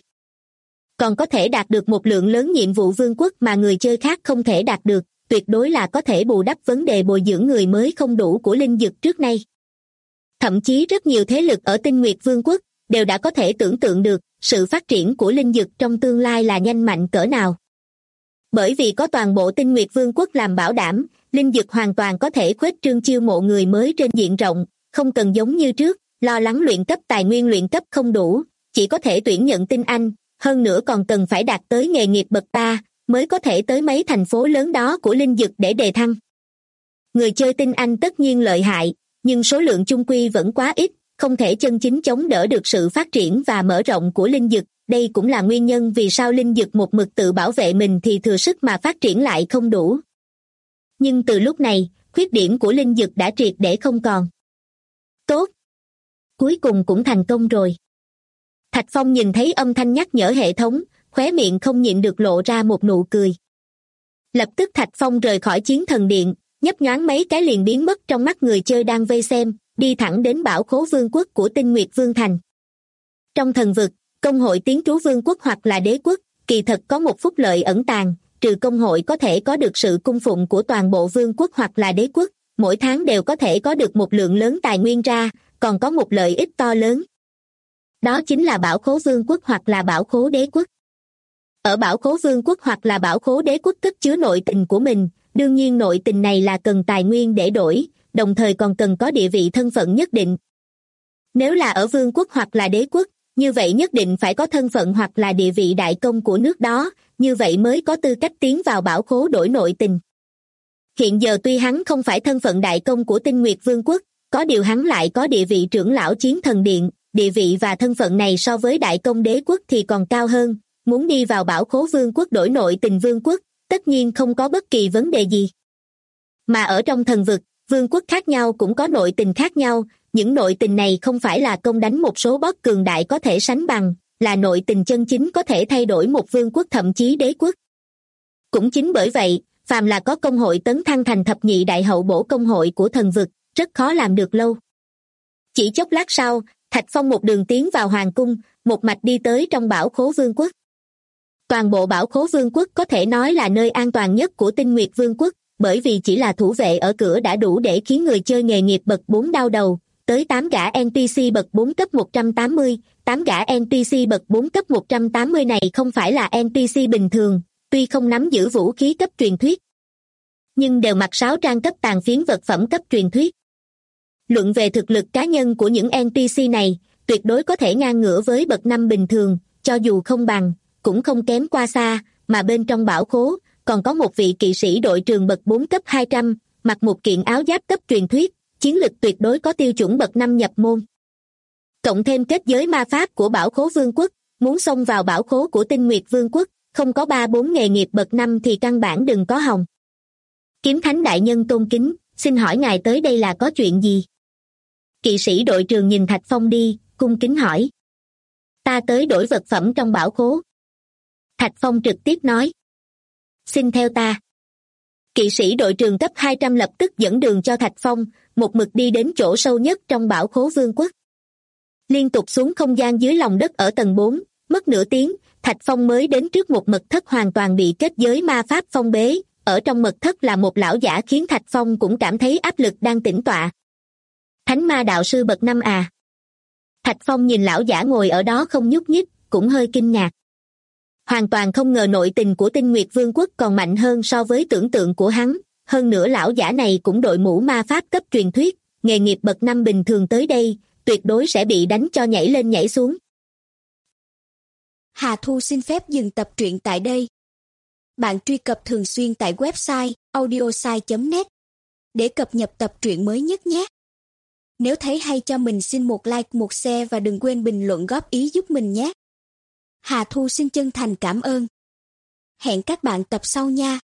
Còn có thể đạt được một lượng lớn nhiệm vụ vương quốc mà người chơi khác không thể đạt được, tuyệt đối là có thể bù đắp vấn đề bồi dưỡng người mới không đủ của linh dực trước nay. Thậm chí rất nhiều thế lực ở Tinh Nguyệt Vương quốc đều đã có thể tưởng tượng được sự phát triển của linh dực trong tương lai là nhanh mạnh cỡ nào. Bởi vì có toàn bộ Tinh Nguyệt Vương quốc làm bảo đảm, linh dực hoàn toàn có thể khuếch trương chiêu mộ người mới trên diện rộng, không cần giống như trước, lo lắng luyện cấp tài nguyên luyện cấp không đủ, chỉ có thể tuyển nhận tinh anh, hơn nữa còn cần phải đạt tới nghề nghiệp bậc 3, mới có thể tới mấy thành phố lớn đó của linh dực để đề thăng. Người chơi tinh anh tất nhiên lợi hại, nhưng số lượng chung quy vẫn quá ít, không thể chân chính chống đỡ được sự phát triển và mở rộng của linh dực. Đây cũng là nguyên nhân vì sao linh dực một mực tự bảo vệ mình thì thừa sức mà phát triển lại không đủ. Nhưng từ lúc này, khuyết điểm của linh dực đã triệt để không còn. Tốt! Cuối cùng cũng thành công rồi. Thạch Phong nhìn thấy âm thanh nhắc nhở hệ thống, khóe miệng không nhịn được lộ ra một nụ cười. Lập tức Thạch Phong rời khỏi chiến thần điện, nhấp nhoáng mấy cái liền biến mất trong mắt người chơi đang vây xem, đi thẳng đến bảo khố vương quốc của Tinh Nguyệt Vương thành. Trong thần vực, Công hội tiến trú vương quốc hoặc là đế quốc, kỳ thật có một phúc lợi ẩn tàng, trừ công hội có thể có được sự cung phụng của toàn bộ vương quốc hoặc là đế quốc, mỗi tháng đều có thể có được một lượng lớn tài nguyên ra, còn có một lợi ích to lớn. Đó chính là bảo khố vương quốc hoặc là bảo khố đế quốc. Ở bảo khố vương quốc hoặc là bảo khố đế quốc cất chứa nội tình của mình, đương nhiên nội tình này là cần tài nguyên để đổi, đồng thời còn cần có địa vị thân phận nhất định. Nếu là ở vương quốc hoặc là đế quốc, như vậy nhất định phải có thân phận hoặc là địa vị đại công của nước đó, như vậy mới có tư cách tiến vào bảo khố đổi nội tình. Hiện giờ tuy hắn không phải thân phận đại công của Tinh Nguyệt Vương quốc, có điều hắn lại có địa vị trưởng lão Chiến Thần Điện, địa vị và thân phận này so với đại công đế quốc thì còn cao hơn, muốn đi vào bảo khố vương quốc đổi nội tình vương quốc, tất nhiên không có bất kỳ vấn đề gì. Mà ở trong thần vực, vương quốc khác nhau cũng có nội tình khác nhau, những nội tình này không phải là công đánh một số boss cường đại có thể sánh bằng, là nội tình chân chính có thể thay đổi một vương quốc thậm chí đế quốc. Cũng chính bởi vậy, phàm là có công hội tấn thăng thành thập nhị đại hậu bổ công hội của thần vực, rất khó làm được lâu. Chỉ chốc lát sau, Thạch Phong một đường tiến vào hoàng cung, một mạch đi tới trong bảo khố vương quốc. Toàn bộ bảo khố vương quốc có thể nói là nơi an toàn nhất của Tinh Nguyệt Vương quốc, bởi vì chỉ là thủ vệ ở cửa đã đủ để khiến người chơi nghề nghiệp bậc 4 đau đầu, tới 8 gã NPC bậc 4 cấp 180, 8 gã NPC bậc 4 cấp 180 này không phải là NPC bình thường, tuy không nắm giữ vũ khí cấp truyền thuyết, nhưng đều mặc sáo trang cấp tàn phiến vật phẩm cấp truyền thuyết. Luận về thực lực cá nhân của những NPC này, tuyệt đối có thể ngang ngửa với bậc 5 bình thường, cho dù không bằng, cũng không kém qua xa, mà bên trong bảo khố, còn có một vị kỵ sĩ đội trường bậc 4 cấp 200, mặc một kiện áo giáp cấp truyền thuyết, chiến lực tuyệt đối có tiêu chuẩn bậc 5 nhập môn. Cộng thêm kết giới ma pháp của bảo khố vương quốc, muốn xông vào bảo khố của Tinh Nguyệt Vương quốc, không có 3-4 nghề nghiệp bậc 5 thì căn bản đừng có hòng. Kiếm Thánh đại nhân tôn kính, xin hỏi ngài tới đây là có chuyện gì? Kỵ sĩ đội trường nhìn Thạch Phong đi, cung kính hỏi. Ta tới đổi vật phẩm trong bảo khố. Thạch Phong trực tiếp nói. Xin theo ta. Kỵ sĩ đội trường cấp 200 lập tức dẫn đường cho Thạch Phong, một mực đi đến chỗ sâu nhất trong bảo khố vương quốc. Liên tục xuống không gian dưới lòng đất ở tầng 4, mất nửa tiếng, Thạch Phong mới đến trước một mật thất hoàn toàn bị kết giới ma pháp phong bế, ở trong mật thất là một lão giả khiến Thạch Phong cũng cảm thấy áp lực đang tĩnh tọa. Thánh ma đạo sư bậc 5 à? Thạch Phong nhìn lão giả ngồi ở đó không nhúc nhích, cũng hơi kinh ngạc. Hoàn toàn không ngờ nội tình của Tinh Nguyệt Vương quốc còn mạnh hơn so với tưởng tượng của hắn, hơn nữa lão giả này cũng đội mũ ma pháp cấp truyền thuyết, nghề nghiệp bậc 5 bình thường tới đây, tuyệt đối sẽ bị đánh cho nhảy lên nhảy xuống. Hà Thu xin phép dừng tập truyện tại đây. Bạn truy cập thường xuyên tại website audiosai.net để cập nhật tập truyện mới nhất nhé. Nếu thấy hay cho mình xin một like, một share và đừng quên bình luận góp ý giúp mình nhé. Hà Thu xin chân thành cảm ơn. Hẹn các bạn tập sau nha.